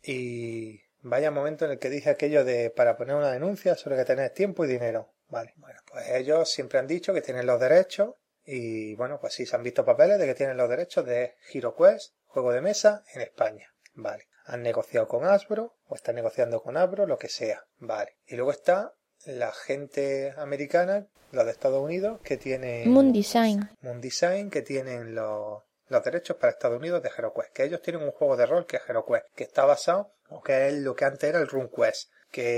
Y... vaya momento en el que dije aquello de para poner una denuncia solo hay que tener tiempo y dinero. Vale, bueno, pues ellos siempre han dicho que tienen los derechos y bueno, pues sí, se han visto papeles de que tienen los derechos de HeroQuest, juego de mesa, en España. Vale, han negociado con Hasbro o están negociando con Hasbro, lo que sea. Vale, y luego está la gente americana, los de Estados Unidos, que tienen... Moon Design. Moon Design, que tienen los... los derechos para Estados Unidos de HeroQuest, que ellos tienen un juego de rol que es HeroQuest, que está basado, o que es lo que antes era el RuneQuest,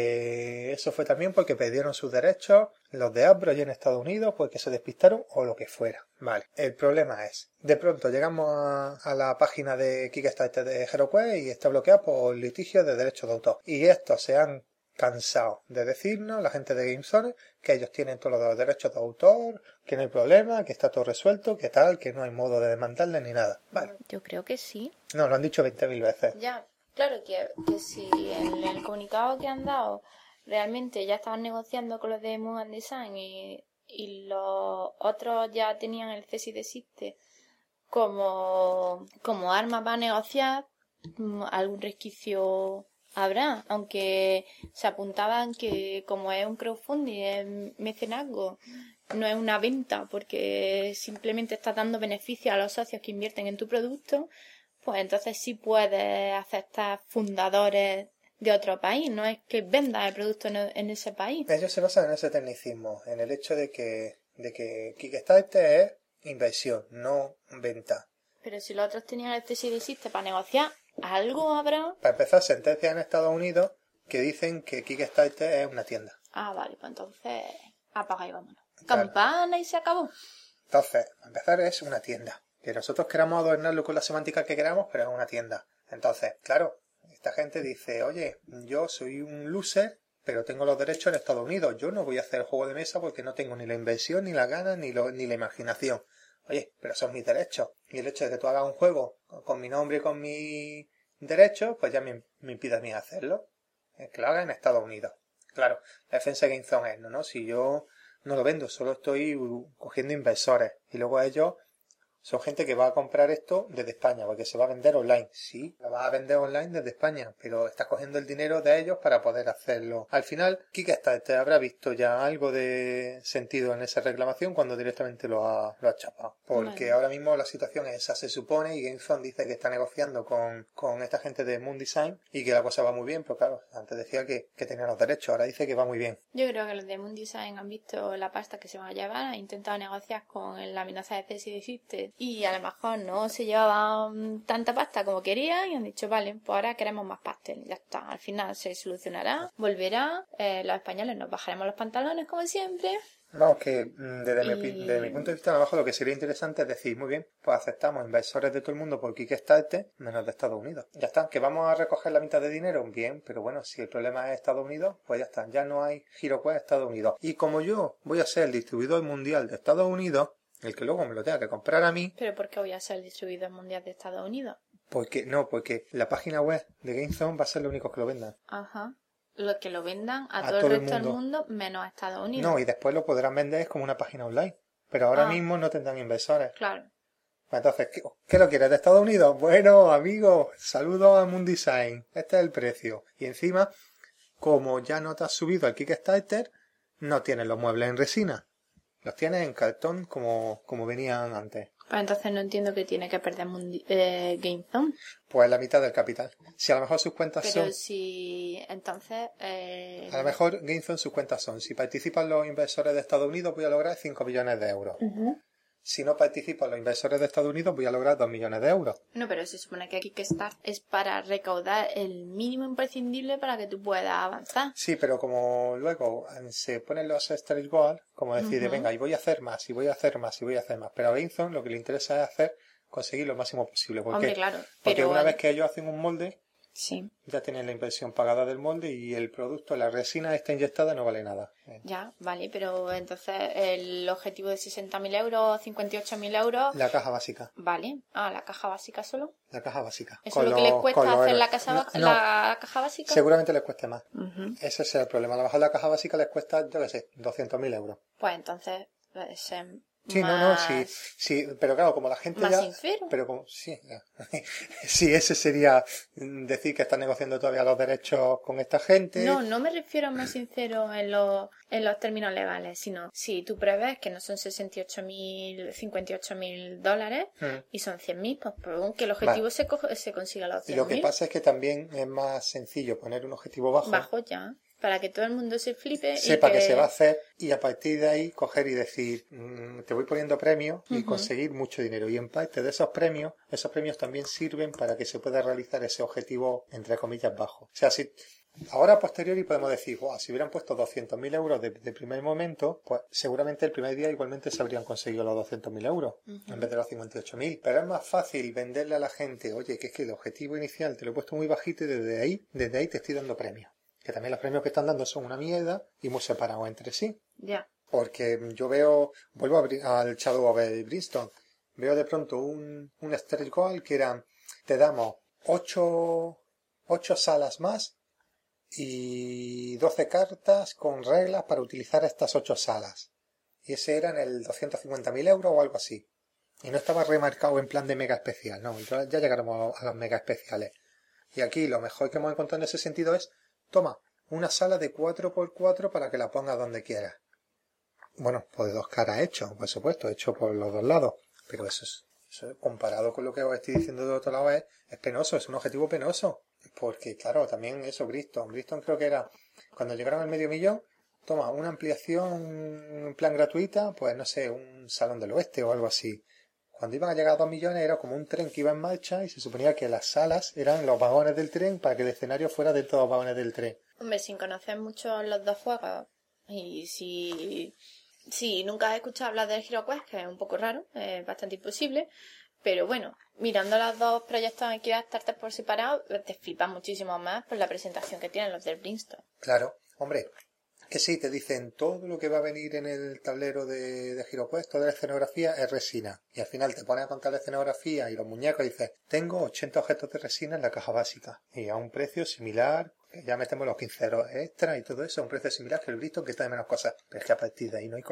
que eso fue también porque perdieron sus derechos los de Hasbro allí en Estados Unidos, porque se despistaron o lo que fuera. Vale, el problema es, de pronto llegamos a, a la página de Kickstarter de HeroQuest y está bloqueada por litigio de derechos de autor, y estos se han cansado de decirnos, la gente de GameZone, que ellos tienen todos los derechos de autor, que no hay problema, que está todo resuelto, que tal, que no hay modo de demandarle ni nada. Vale. Yo creo que sí. No, lo han dicho veinte mil veces. Ya, claro que, que si en el comunicado que han dado realmente ya estaban negociando con los de Moon Design y, y los otros ya tenían el cese y desiste como, como arma para negociar, algún resquicio habrá, aunque se apuntaban que como es un crowdfunding, es mecenazgo, no es una venta, porque simplemente estás dando beneficio a los socios que invierten en tu producto, pues entonces sí puedes aceptar fundadores de otro país, no es que vendas el producto en, en ese país. Ellos se basan en ese tecnicismo, en el hecho de que, de que Kickstarter es inversión, no venta. Pero si los otros tenían el cese y desiste para negociar, algo habrá. Para empezar, sentencias en Estados Unidos que dicen que Kickstarter es una tienda. Ah, vale, pues entonces apaga y vámonos. Claro. Campana y se acabó. Entonces, para empezar es una tienda. Que nosotros queramos adornarlo con la semántica que queramos, pero es una tienda. Entonces, claro, esta gente dice, oye, yo soy un loser, pero tengo los derechos en Estados Unidos. Yo no voy a hacer el juego de mesa porque no tengo ni la inversión, ni las ganas, ni, lo, ni la imaginación. Oye, pero son mis derechos. Y el hecho de que tú hagas un juego con mi nombre y con mis derechos, pues ya me, me impide a mí hacerlo. Es que lo haga en Estados Unidos. Claro, la defensa de GameZone es, ¿no? ¿no? Si yo no lo vendo, solo estoy cogiendo inversores. Y luego ellos Son gente que va a comprar esto desde España, porque se va a vender online. Sí, lo va a vender online desde España, pero estás cogiendo el dinero de ellos para poder hacerlo. Al final, Kickstarter habrá visto ya algo de sentido en esa reclamación cuando directamente lo ha, lo ha chapado. Porque Vale. ahora mismo la situación es esa, se supone, y GameZone dice que está negociando con, con esta gente de Moon Design y que la cosa va muy bien, pero claro, antes decía que, que tenía los derechos, ahora dice que va muy bien. Yo creo que los de Moon Design han visto la pasta que se van a llevar, han intentado negociar con la amenaza de cease y desiste y a lo mejor no se llevaban tanta pasta como querían y han dicho, vale, pues ahora queremos más pastel. Ya está, al final se solucionará, volverá, eh, los españoles nos bajaremos los pantalones como siempre. Vamos, que mm, desde, Y- mi, desde mi punto de vista, a lo mejor lo que sería interesante es decir, muy bien, pues aceptamos inversores de todo el mundo por Kickstarter, menos de Estados Unidos. Ya está, que vamos a recoger la mitad de dinero, bien, pero bueno, si el problema es Estados Unidos, pues ya está, ya no hay HeroQuest Estados Unidos. Y como yo voy a ser el distribuidor mundial de Estados Unidos, el que luego me lo tenga que comprar a mí, Pero ¿por qué voy a ser el distribuidor mundial de Estados Unidos? porque no, porque la página web de GameZone va a ser lo único que lo vendan. Ajá. Los que lo vendan a, A todo, todo el el resto del mundo. mundo menos a Estados Unidos. No, y después lo podrán vender como una página online. Pero ahora Ah. mismo no tendrán inversores. Claro. Entonces, ¿qué, qué lo quieres de Estados Unidos? Bueno, amigo, saludos a Moon Design. Este es el precio. Y encima, como ya no te has subido al Kickstarter, no tienes los muebles en resina. Los tienes en cartón como, como venían antes. Pues entonces no entiendo que tiene que perder Mundi- eh, GameZone. Pues la mitad del capital. Si a lo mejor sus cuentas Pero son... si entonces... Eh... A lo mejor GameZone sus cuentas son, si participan los inversores de Estados Unidos voy a lograr cinco millones de euros. Ujú. Si no participan los inversores de Estados Unidos voy a lograr dos millones de euros. No, pero se supone que Kickstarter es para recaudar el mínimo imprescindible para que tú puedas avanzar. Sí, pero como luego se ponen los stretch goals, como decir, de, Ujú. venga, y voy a hacer más, y voy a hacer más, y voy a hacer más. Pero a GameZone lo que le interesa es hacer, conseguir lo máximo posible. ¿Por Hombre, qué? claro. Porque Pero... una vez que ellos hacen un molde, Sí, ya tienen la inversión pagada del molde y el producto, la resina está inyectada, no vale nada. Eh, ya, vale. Pero entonces el objetivo de sesenta mil euros, cincuenta y ocho mil euros... La caja básica, Vale. Ah, la caja básica solo. la caja básica. ¿Eso Con es lo que les los- cuesta con los hacer la, héroes. casa, ba- No, la caja básica? seguramente les cueste más. Ujú. Ese es el problema. A lo mejor la caja básica les cuesta, yo qué sé, doscientos mil euros. Pues entonces... Es, eh, Sí, no, no, más- sí, sí, pero claro, como la gente Más ya... sincero. Pero como, sí, ya. Sí, ese sería decir que están negociando todavía los derechos con esta gente. No, no me refiero a más sincero en los, en los términos legales, sino si tú prevés que no son sesenta y ocho mil, cincuenta y ocho mil dólares Mm. y son cien mil, pues pon que el objetivo Vale. se, coge- se consiga a los Y cien lo que mil. pasa es que también es más sencillo poner un objetivo bajo, Bajo ya, para que todo el mundo se flipe sepa y que... que... se va a hacer y a partir de ahí coger y decir, mm, te voy poniendo premios y Ujú. conseguir mucho dinero. Y en parte de esos premios, esos premios también sirven para que se pueda realizar ese objetivo, entre comillas, bajo. O sea, si... Ahora a posteriori podemos decir, wow, si hubieran puesto doscientos mil euros de, de primer momento, pues seguramente el primer día igualmente se habrían conseguido los doscientos mil euros Ujú. en vez de los cincuenta y ocho mil. Pero es más fácil venderle a la gente, oye, que es que el objetivo inicial te lo he puesto muy bajito y desde ahí, desde ahí te estoy dando premios. Que también los premios que están dando son una mierda y muy separados entre sí. Ya, Porque yo veo, vuelvo a abrir al Shadow of the Brimstone, veo de pronto un, un stretch goal que era, te damos ocho, ocho salas más y doce cartas con reglas para utilizar estas ocho salas. Y ese era en el doscientos cincuenta mil euros o algo así. Y no estaba remarcado en plan de mega especial, no, ya ya llegaremos a, a los mega especiales. Y aquí lo mejor que hemos encontrado en ese sentido es, toma, una sala de cuatro por cuatro para que la pongas donde quieras. Bueno, pues de dos caras hecho, por supuesto, hecho por los dos lados. Pero eso es, eso comparado con lo que os estoy diciendo de otro lado es, es penoso, es un objetivo penoso. Porque, claro, también eso, Bristol. Bristol creo que era, cuando llegaron al medio millón, toma, una ampliación en plan gratuita, pues no sé, un salón del oeste o algo así. Cuando iban a llegar a dos millones era como un tren que iba en marcha y se suponía que las salas eran los vagones del tren para que el escenario fuera de todos los vagones del tren. hombre, sin conocer mucho los dos juegos y si, si nunca has escuchado hablar del HeroQuest, que es un poco raro, es bastante imposible, pero bueno, mirando los dos proyectos en Kickstarter por separado, te flipas muchísimo más por la presentación que tienen los del Brimstone. Claro, hombre, que sí, te dicen todo lo que va a venir en el tablero de, de HeroQuest, toda la escenografía es resina. Y al final te pones a contar la escenografía y los muñecos y dices, tengo ochenta objetos de resina en la caja básica. Y a un precio similar, que ya metemos los quince euros extra y todo eso, a un precio similar que el Bristol, que está de menos cosas. Pero es que a partir de ahí no hay color.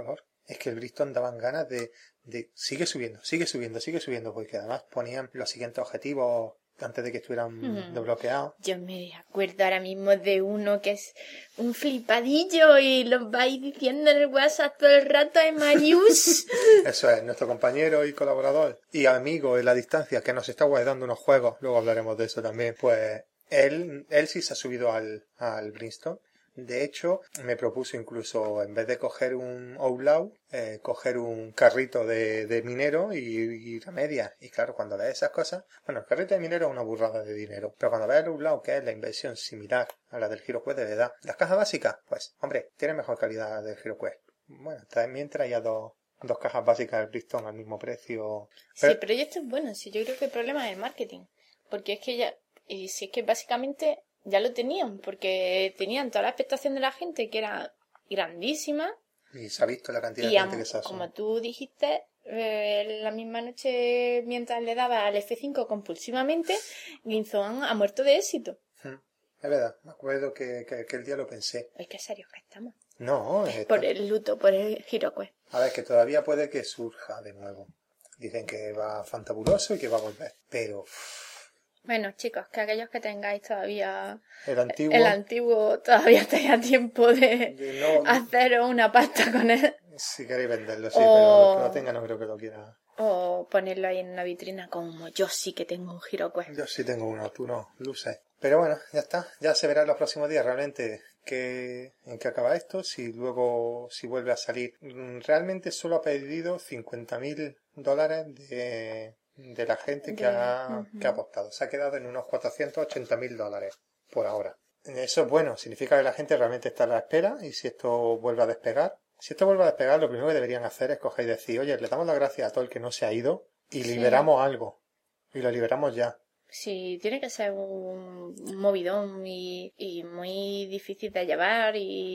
es que el Bristol daban ganas de, de sigue subiendo, sigue subiendo, sigue subiendo, porque además ponían los siguientes objetivos antes de que estuvieran Mm. desbloqueados. Yo me acuerdo ahora mismo de uno que es un flipadillo y lo vais diciendo en el WhatsApp todo el rato en Marius. Eso es, nuestro compañero y colaborador y amigo en la distancia que nos está guardando unos juegos, luego hablaremos de eso también, pues él, él sí se ha subido al, al Brimstone. De hecho, me propuso incluso, en vez de coger un Outlaw, eh, coger un carrito de, de minero y ir a medias. Y claro, cuando ves esas cosas, bueno, el carrito de minero es una burrada de dinero, pero cuando ves el Outlaw, que es la inversión similar a la del HeroQuest de verdad, las cajas básicas, pues, hombre, tiene mejor calidad del HeroQuest. Bueno, también traía dos, dos cajas básicas del Bristol al mismo precio. Sí, pero y esto es bueno, sí, yo creo que el problema es el marketing. Porque es que ya, y si es que básicamente ya lo tenían, porque tenían toda la expectación de la gente que era grandísima. Y se ha visto la cantidad Y de a- gente que se ha como tú dijiste, eh, la misma noche mientras le daba al F cinco compulsivamente, Ginzón ha muerto de éxito. Hmm. Es verdad, me acuerdo que, que, que el día lo pensé. Ay, qué serios que estamos. No, es Por el luto, por el HeroQuest. a ver, que todavía puede que surja de nuevo. Dicen que va fantabuloso y que va a volver. Pero uff, Bueno, chicos, que aquellos que tengáis todavía el antiguo... el antiguo, todavía estáis a tiempo de de no- hacer una pasta con él. Si queréis venderlo, sí, O- pero los que lo tengan no creo que lo quieran. O ponerlo ahí en una vitrina como yo sí que tengo un HeroQuest. Yo sí tengo uno, tú no, luces. Pero bueno, ya está. Ya se verá en los próximos días realmente que, en qué acaba esto. Si luego, si vuelve a salir. Mm, Realmente solo ha perdido cincuenta mil dólares de, de la gente que, De- ha, ujú. que ha apostado. Se ha quedado en unos cuatrocientos ochenta mil dólares por ahora. Eso es bueno. Significa que la gente realmente está a la espera. Y si esto vuelve a despegar. Si esto vuelve a despegar, lo primero que deberían hacer es coger y decir, oye, le damos las gracias a todo el que no se ha ido y Sí. liberamos algo. Y lo liberamos ya. Sí, tiene que ser un un movidón y, y muy difícil de llevar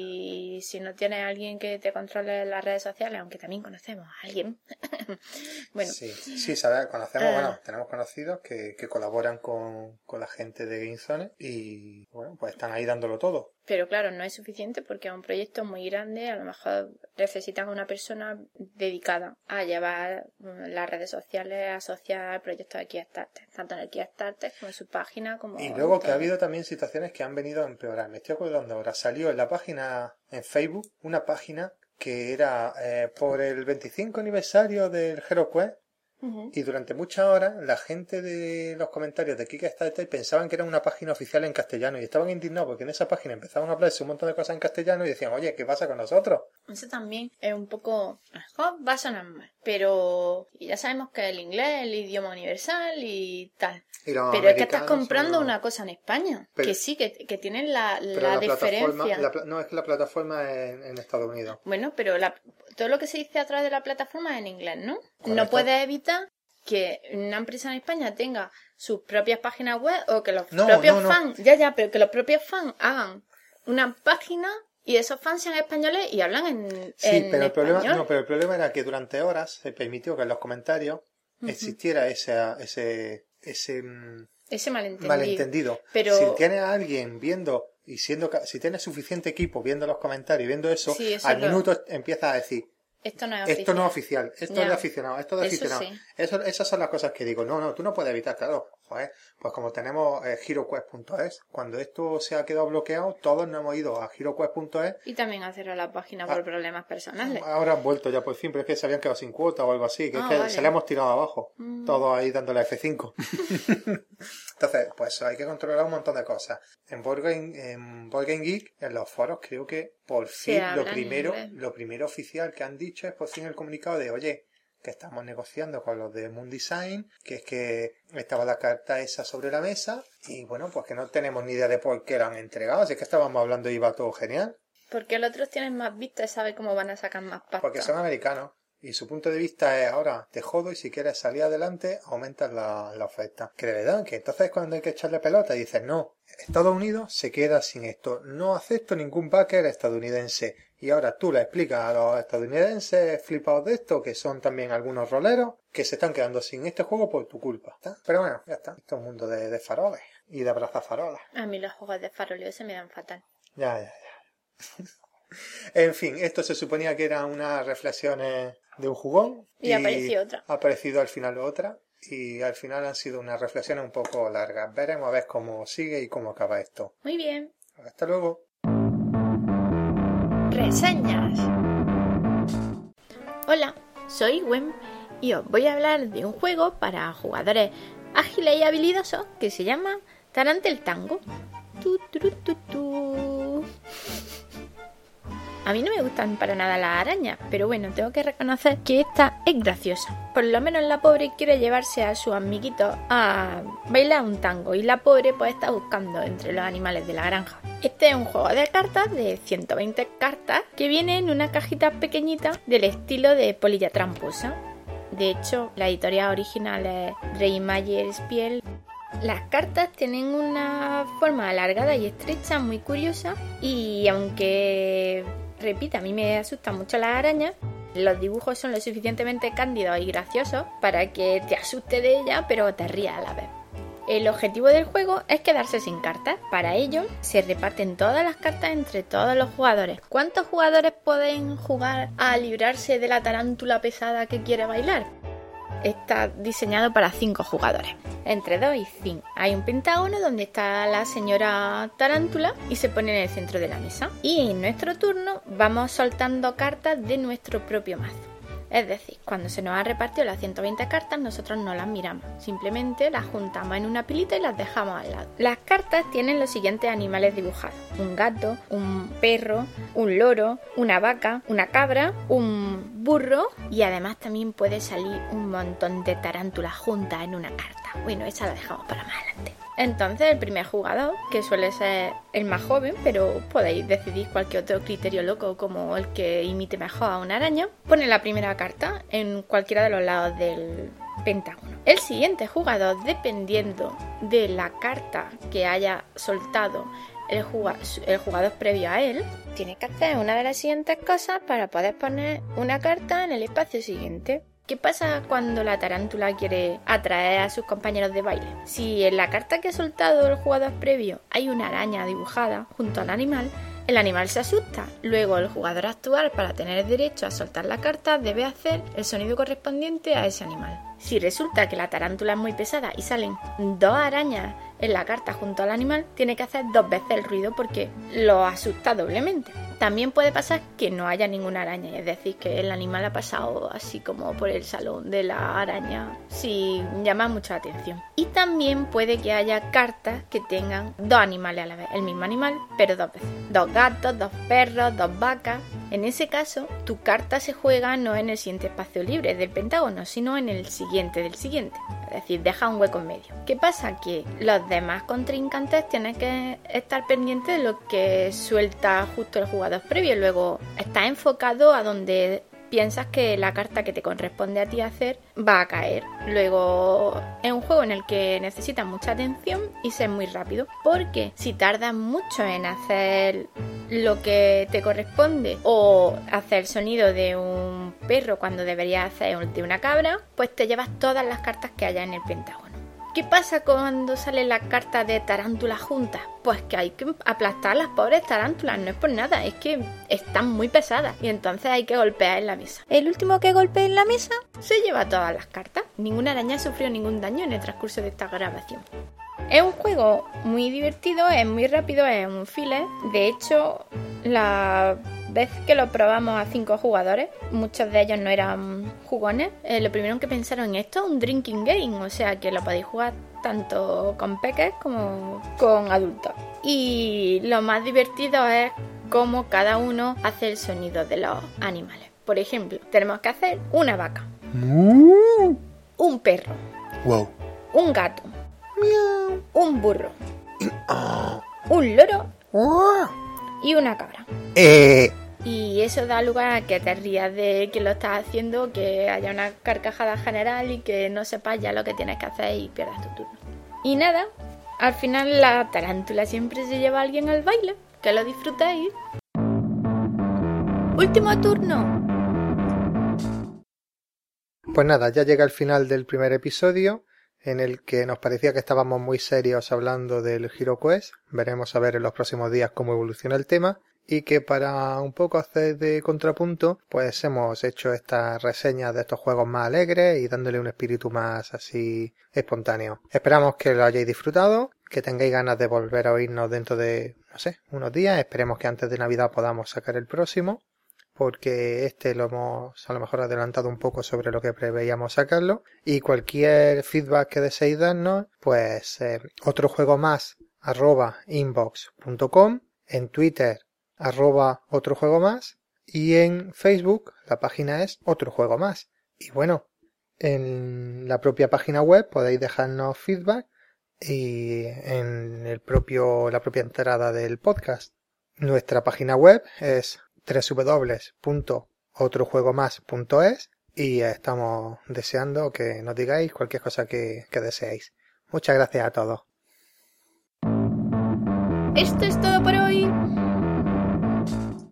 y si no tienes a alguien que te controle las redes sociales, aunque también conocemos a alguien. Bueno, Sí, sí, sabe- conocemos, Ah. bueno, tenemos conocidos que, que colaboran con, con la gente de GameZone y, bueno, pues están ahí dándolo todo. pero claro, no es suficiente porque es un proyecto muy grande, a lo mejor necesitan una persona dedicada a llevar mm, las redes sociales, a asociar el proyecto de Kickstarter, tanto en el Kickstarter como en su página, como Y luego en que ha todo. habido también situaciones que han venido a empeorar. Me estoy acordando ahora, salió en la página, en Facebook, una página que era eh, por el veinticinco aniversario del HeroQuest. Ujú. Y durante muchas horas la gente de los comentarios de Kickstarter pensaban que era una página oficial en castellano y estaban indignados porque en esa página empezaban a hablarse un montón de cosas en castellano y decían, oye, ¿qué pasa con nosotros? Eso también es un poco... a lo mejor va a sonar mal, pero ya sabemos que el inglés es el idioma universal y tal. Y los Pero es que estás americanos comprando son- una cosa en España, Pero- que sí, que, que tienen la, Pero la, plataforma, diferencia. la pla- no, es que la plataforma es en, en Estados Unidos. Bueno, pero la- todo lo que se dice a través de la plataforma es en inglés, ¿no? Correcto. No puedes evitar que una empresa en España tenga sus propias páginas web o que los No, propios no, no. fans, ya, ya, pero que los propios fans hagan una página y esos fans sean españoles y hablan en, Sí, en pero el problema, español. no, pero el problema era que durante horas se permitió que en los comentarios existiera ese, ese, ese mm, Ese malentendido. malentendido. Pero- Si tienes a alguien viendo y siendo, ca- si tienes suficiente equipo viendo los comentarios y viendo eso, Sí, eso al es lo- minuto empiezas a decir, Esto no es esto oficial. no es oficial, esto Ya. es de aficionado, esto es de Eso aficionado. sí. Eso, esas son las cosas que digo, no, no, tú no puedes evitar, claro, joder, pues como tenemos eh, HeroQuest punto es, cuando esto se ha quedado bloqueado, todos nos hemos ido a HeroQuest punto es. Y también a cerrar la página Ah. por problemas personales. Ahora han vuelto ya por fin, pero es que se habían quedado sin cuota o algo así, que Ah, es que vale. se le hemos tirado abajo, Mm. todos ahí dándole a F cinco. Entonces, pues hay que controlar un montón de cosas. En Board Game, en Board Game Geek, en los foros, creo que por Se fin lo habla en primero, inglés. lo primero oficial que han dicho es por fin el comunicado de, oye, que estamos negociando con los de Moon Design, que es que estaba la carta esa sobre la mesa, y bueno, pues que no tenemos ni idea de por qué la han entregado, así que estábamos hablando y iba todo genial. Porque los otros tienen más vistas y saben cómo van a sacar más pasta. Porque son americanos. Y su punto de vista es, ahora te jodo y si quieres salir adelante, aumentas la, la oferta. Que de verdad, que entonces cuando hay que echarle pelota, dices, no, Estados Unidos se queda sin esto. No acepto ningún backer estadounidense. Y ahora tú le explicas a los estadounidenses flipados de esto, que son también algunos roleros, que se están quedando sin este juego por tu culpa. ¿Está? Pero bueno, ya está. Esto es un mundo de, de faroles y de abrazar farolas. A mí los juegos de faroleo se me dan fatal. Ya, ya, ya. En fin, esto se suponía que eran unas reflexiones de un jugón. Y apareció otra. Ha aparecido al final otra. Y al final han sido unas reflexiones un poco largas. Veremos a ver cómo sigue y cómo acaba esto. Muy bien. Hasta luego. Reseñas. Hola, soy Gwen y os voy a hablar de un juego para jugadores ágiles y habilidosos que se llama Tarantel Tango. Tu, tu, tu, tu. A mí no me gustan para nada las arañas, pero bueno, tengo que reconocer que esta es graciosa. Por lo menos la pobre quiere llevarse a sus amiguitos a bailar un tango y la pobre pues está buscando entre los animales de la granja. Este es un juego de cartas de ciento veinte cartas que viene en una cajita pequeñita del estilo de polilla tramposa. De hecho, la editorial original es Dreymayer Spiel. Las cartas tienen una forma alargada y estrecha muy curiosa y aunque, repito, a mí me asustan mucho las arañas, los dibujos son lo suficientemente cándidos y graciosos para que te asuste de ella pero te rías a la vez. El objetivo del juego es quedarse sin cartas. Para ello se reparten todas las cartas entre todos los jugadores. ¿Cuántos jugadores pueden jugar a librarse de la tarántula pesada que quiere bailar? Está diseñado para cinco jugadores, entre dos y cinco. Hay un pentágono donde está la señora tarántula y se pone en el centro de la mesa. Y en nuestro turno vamos soltando cartas de nuestro propio mazo. Es decir, cuando se nos han repartido las ciento veinte cartas, nosotros no las miramos. Simplemente las juntamos en una pilita y las dejamos al lado. Las cartas tienen los siguientes animales dibujados. Un gato, un perro, un loro, una vaca, una cabra, un burro y además también puede salir un montón de tarántulas juntas en una carta. Bueno, esa la dejamos para más adelante. Entonces el primer jugador, que suele ser el más joven, pero podéis decidir cualquier otro criterio loco como el que imite mejor a una araña, pone la primera carta en cualquiera de los lados del pentágono. El siguiente jugador, dependiendo de la carta que haya soltado el jugador, el jugador previo a él, tiene que hacer una de las siguientes cosas para poder poner una carta en el espacio siguiente. ¿Qué pasa cuando la tarántula quiere atraer a sus compañeros de baile? Si en la carta que ha soltado el jugador previo hay una araña dibujada junto al animal, el animal se asusta. Luego el jugador actual, para tener derecho a soltar la carta, debe hacer el sonido correspondiente a ese animal. Si resulta que la tarántula es muy pesada y salen dos arañas en la carta junto al animal, tiene que hacer dos veces el ruido porque lo asusta doblemente. También puede pasar que no haya ninguna araña, es decir, que el animal ha pasado así como por el salón de la araña sin llamar mucha atención. Y también puede que haya cartas que tengan dos animales a la vez, el mismo animal, pero dos veces. Dos gatos, dos perros, dos vacas. En ese caso, tu carta se juega no en el siguiente espacio libre del pentágono, sino en el siguiente del siguiente. Es decir, deja un hueco en medio. ¿Qué pasa? Que los demás contrincantes tienen que estar pendientes de lo que suelta justo el jugador previo. Luego está enfocado a donde piensas que la carta que te corresponde a ti hacer va a caer. Luego es un juego en el que necesitas mucha atención y ser muy rápido, porque si tardas mucho en hacer lo que te corresponde o hacer el sonido de un perro cuando deberías hacer el de una cabra, pues te llevas todas las cartas que haya en el pentágono. ¿Qué pasa cuando salen las cartas de tarántulas juntas? Pues que hay que aplastar a las pobres tarántulas, no es por nada, es que están muy pesadas y entonces hay que golpear en la mesa. El último que golpee en la mesa se lleva todas las cartas. Ninguna araña sufrió ningún daño en el transcurso de esta grabación. Es un juego muy divertido, es muy rápido, es un filler. De hecho, la vez que lo probamos a cinco jugadores, muchos de ellos no eran jugones, eh, lo primero que pensaron, esto es un drinking game, o sea que lo podéis jugar tanto con peques como con adultos. Y lo más divertido es cómo cada uno hace el sonido de los animales. Por ejemplo, tenemos que hacer una vaca, Uh, un perro, wow. un gato, Miau. un burro, Ah. un loro Uh. y una cabra. Eh, Y eso da lugar a que te rías de que lo estás haciendo, que haya una carcajada general y que no sepas ya lo que tienes que hacer y pierdas tu turno. Y nada, al final la tarántula siempre se lleva a alguien al baile. Que lo disfrutéis. ¡Último turno! Pues nada, ya llega el final del primer episodio, en el que nos parecía que estábamos muy serios hablando del HeroQuest. Veremos a ver en los próximos días cómo evoluciona el tema. y que para un poco hacer de contrapunto pues hemos hecho estas reseñas de estos juegos más alegres y dándole un espíritu más así espontáneo. Esperamos que lo hayáis disfrutado, que tengáis ganas de volver a oírnos dentro de, no sé, unos días. Esperemos que antes de Navidad podamos sacar el próximo, porque este lo hemos a lo mejor adelantado un poco sobre lo que preveíamos sacarlo. Y cualquier feedback que deseéis darnos, pues eh, otro juego más arroba inbox punto com, en Twitter arroba otro juego más, y en Facebook la página es otro juego más. Y bueno, en la propia página web podéis dejarnos feedback y en el propio la propia entrada del podcast. Nuestra página web es doble u doble u doble u punto otro juego más punto es y estamos deseando que nos digáis cualquier cosa que, que deseéis. Muchas gracias a todos. Esto es todo por hoy.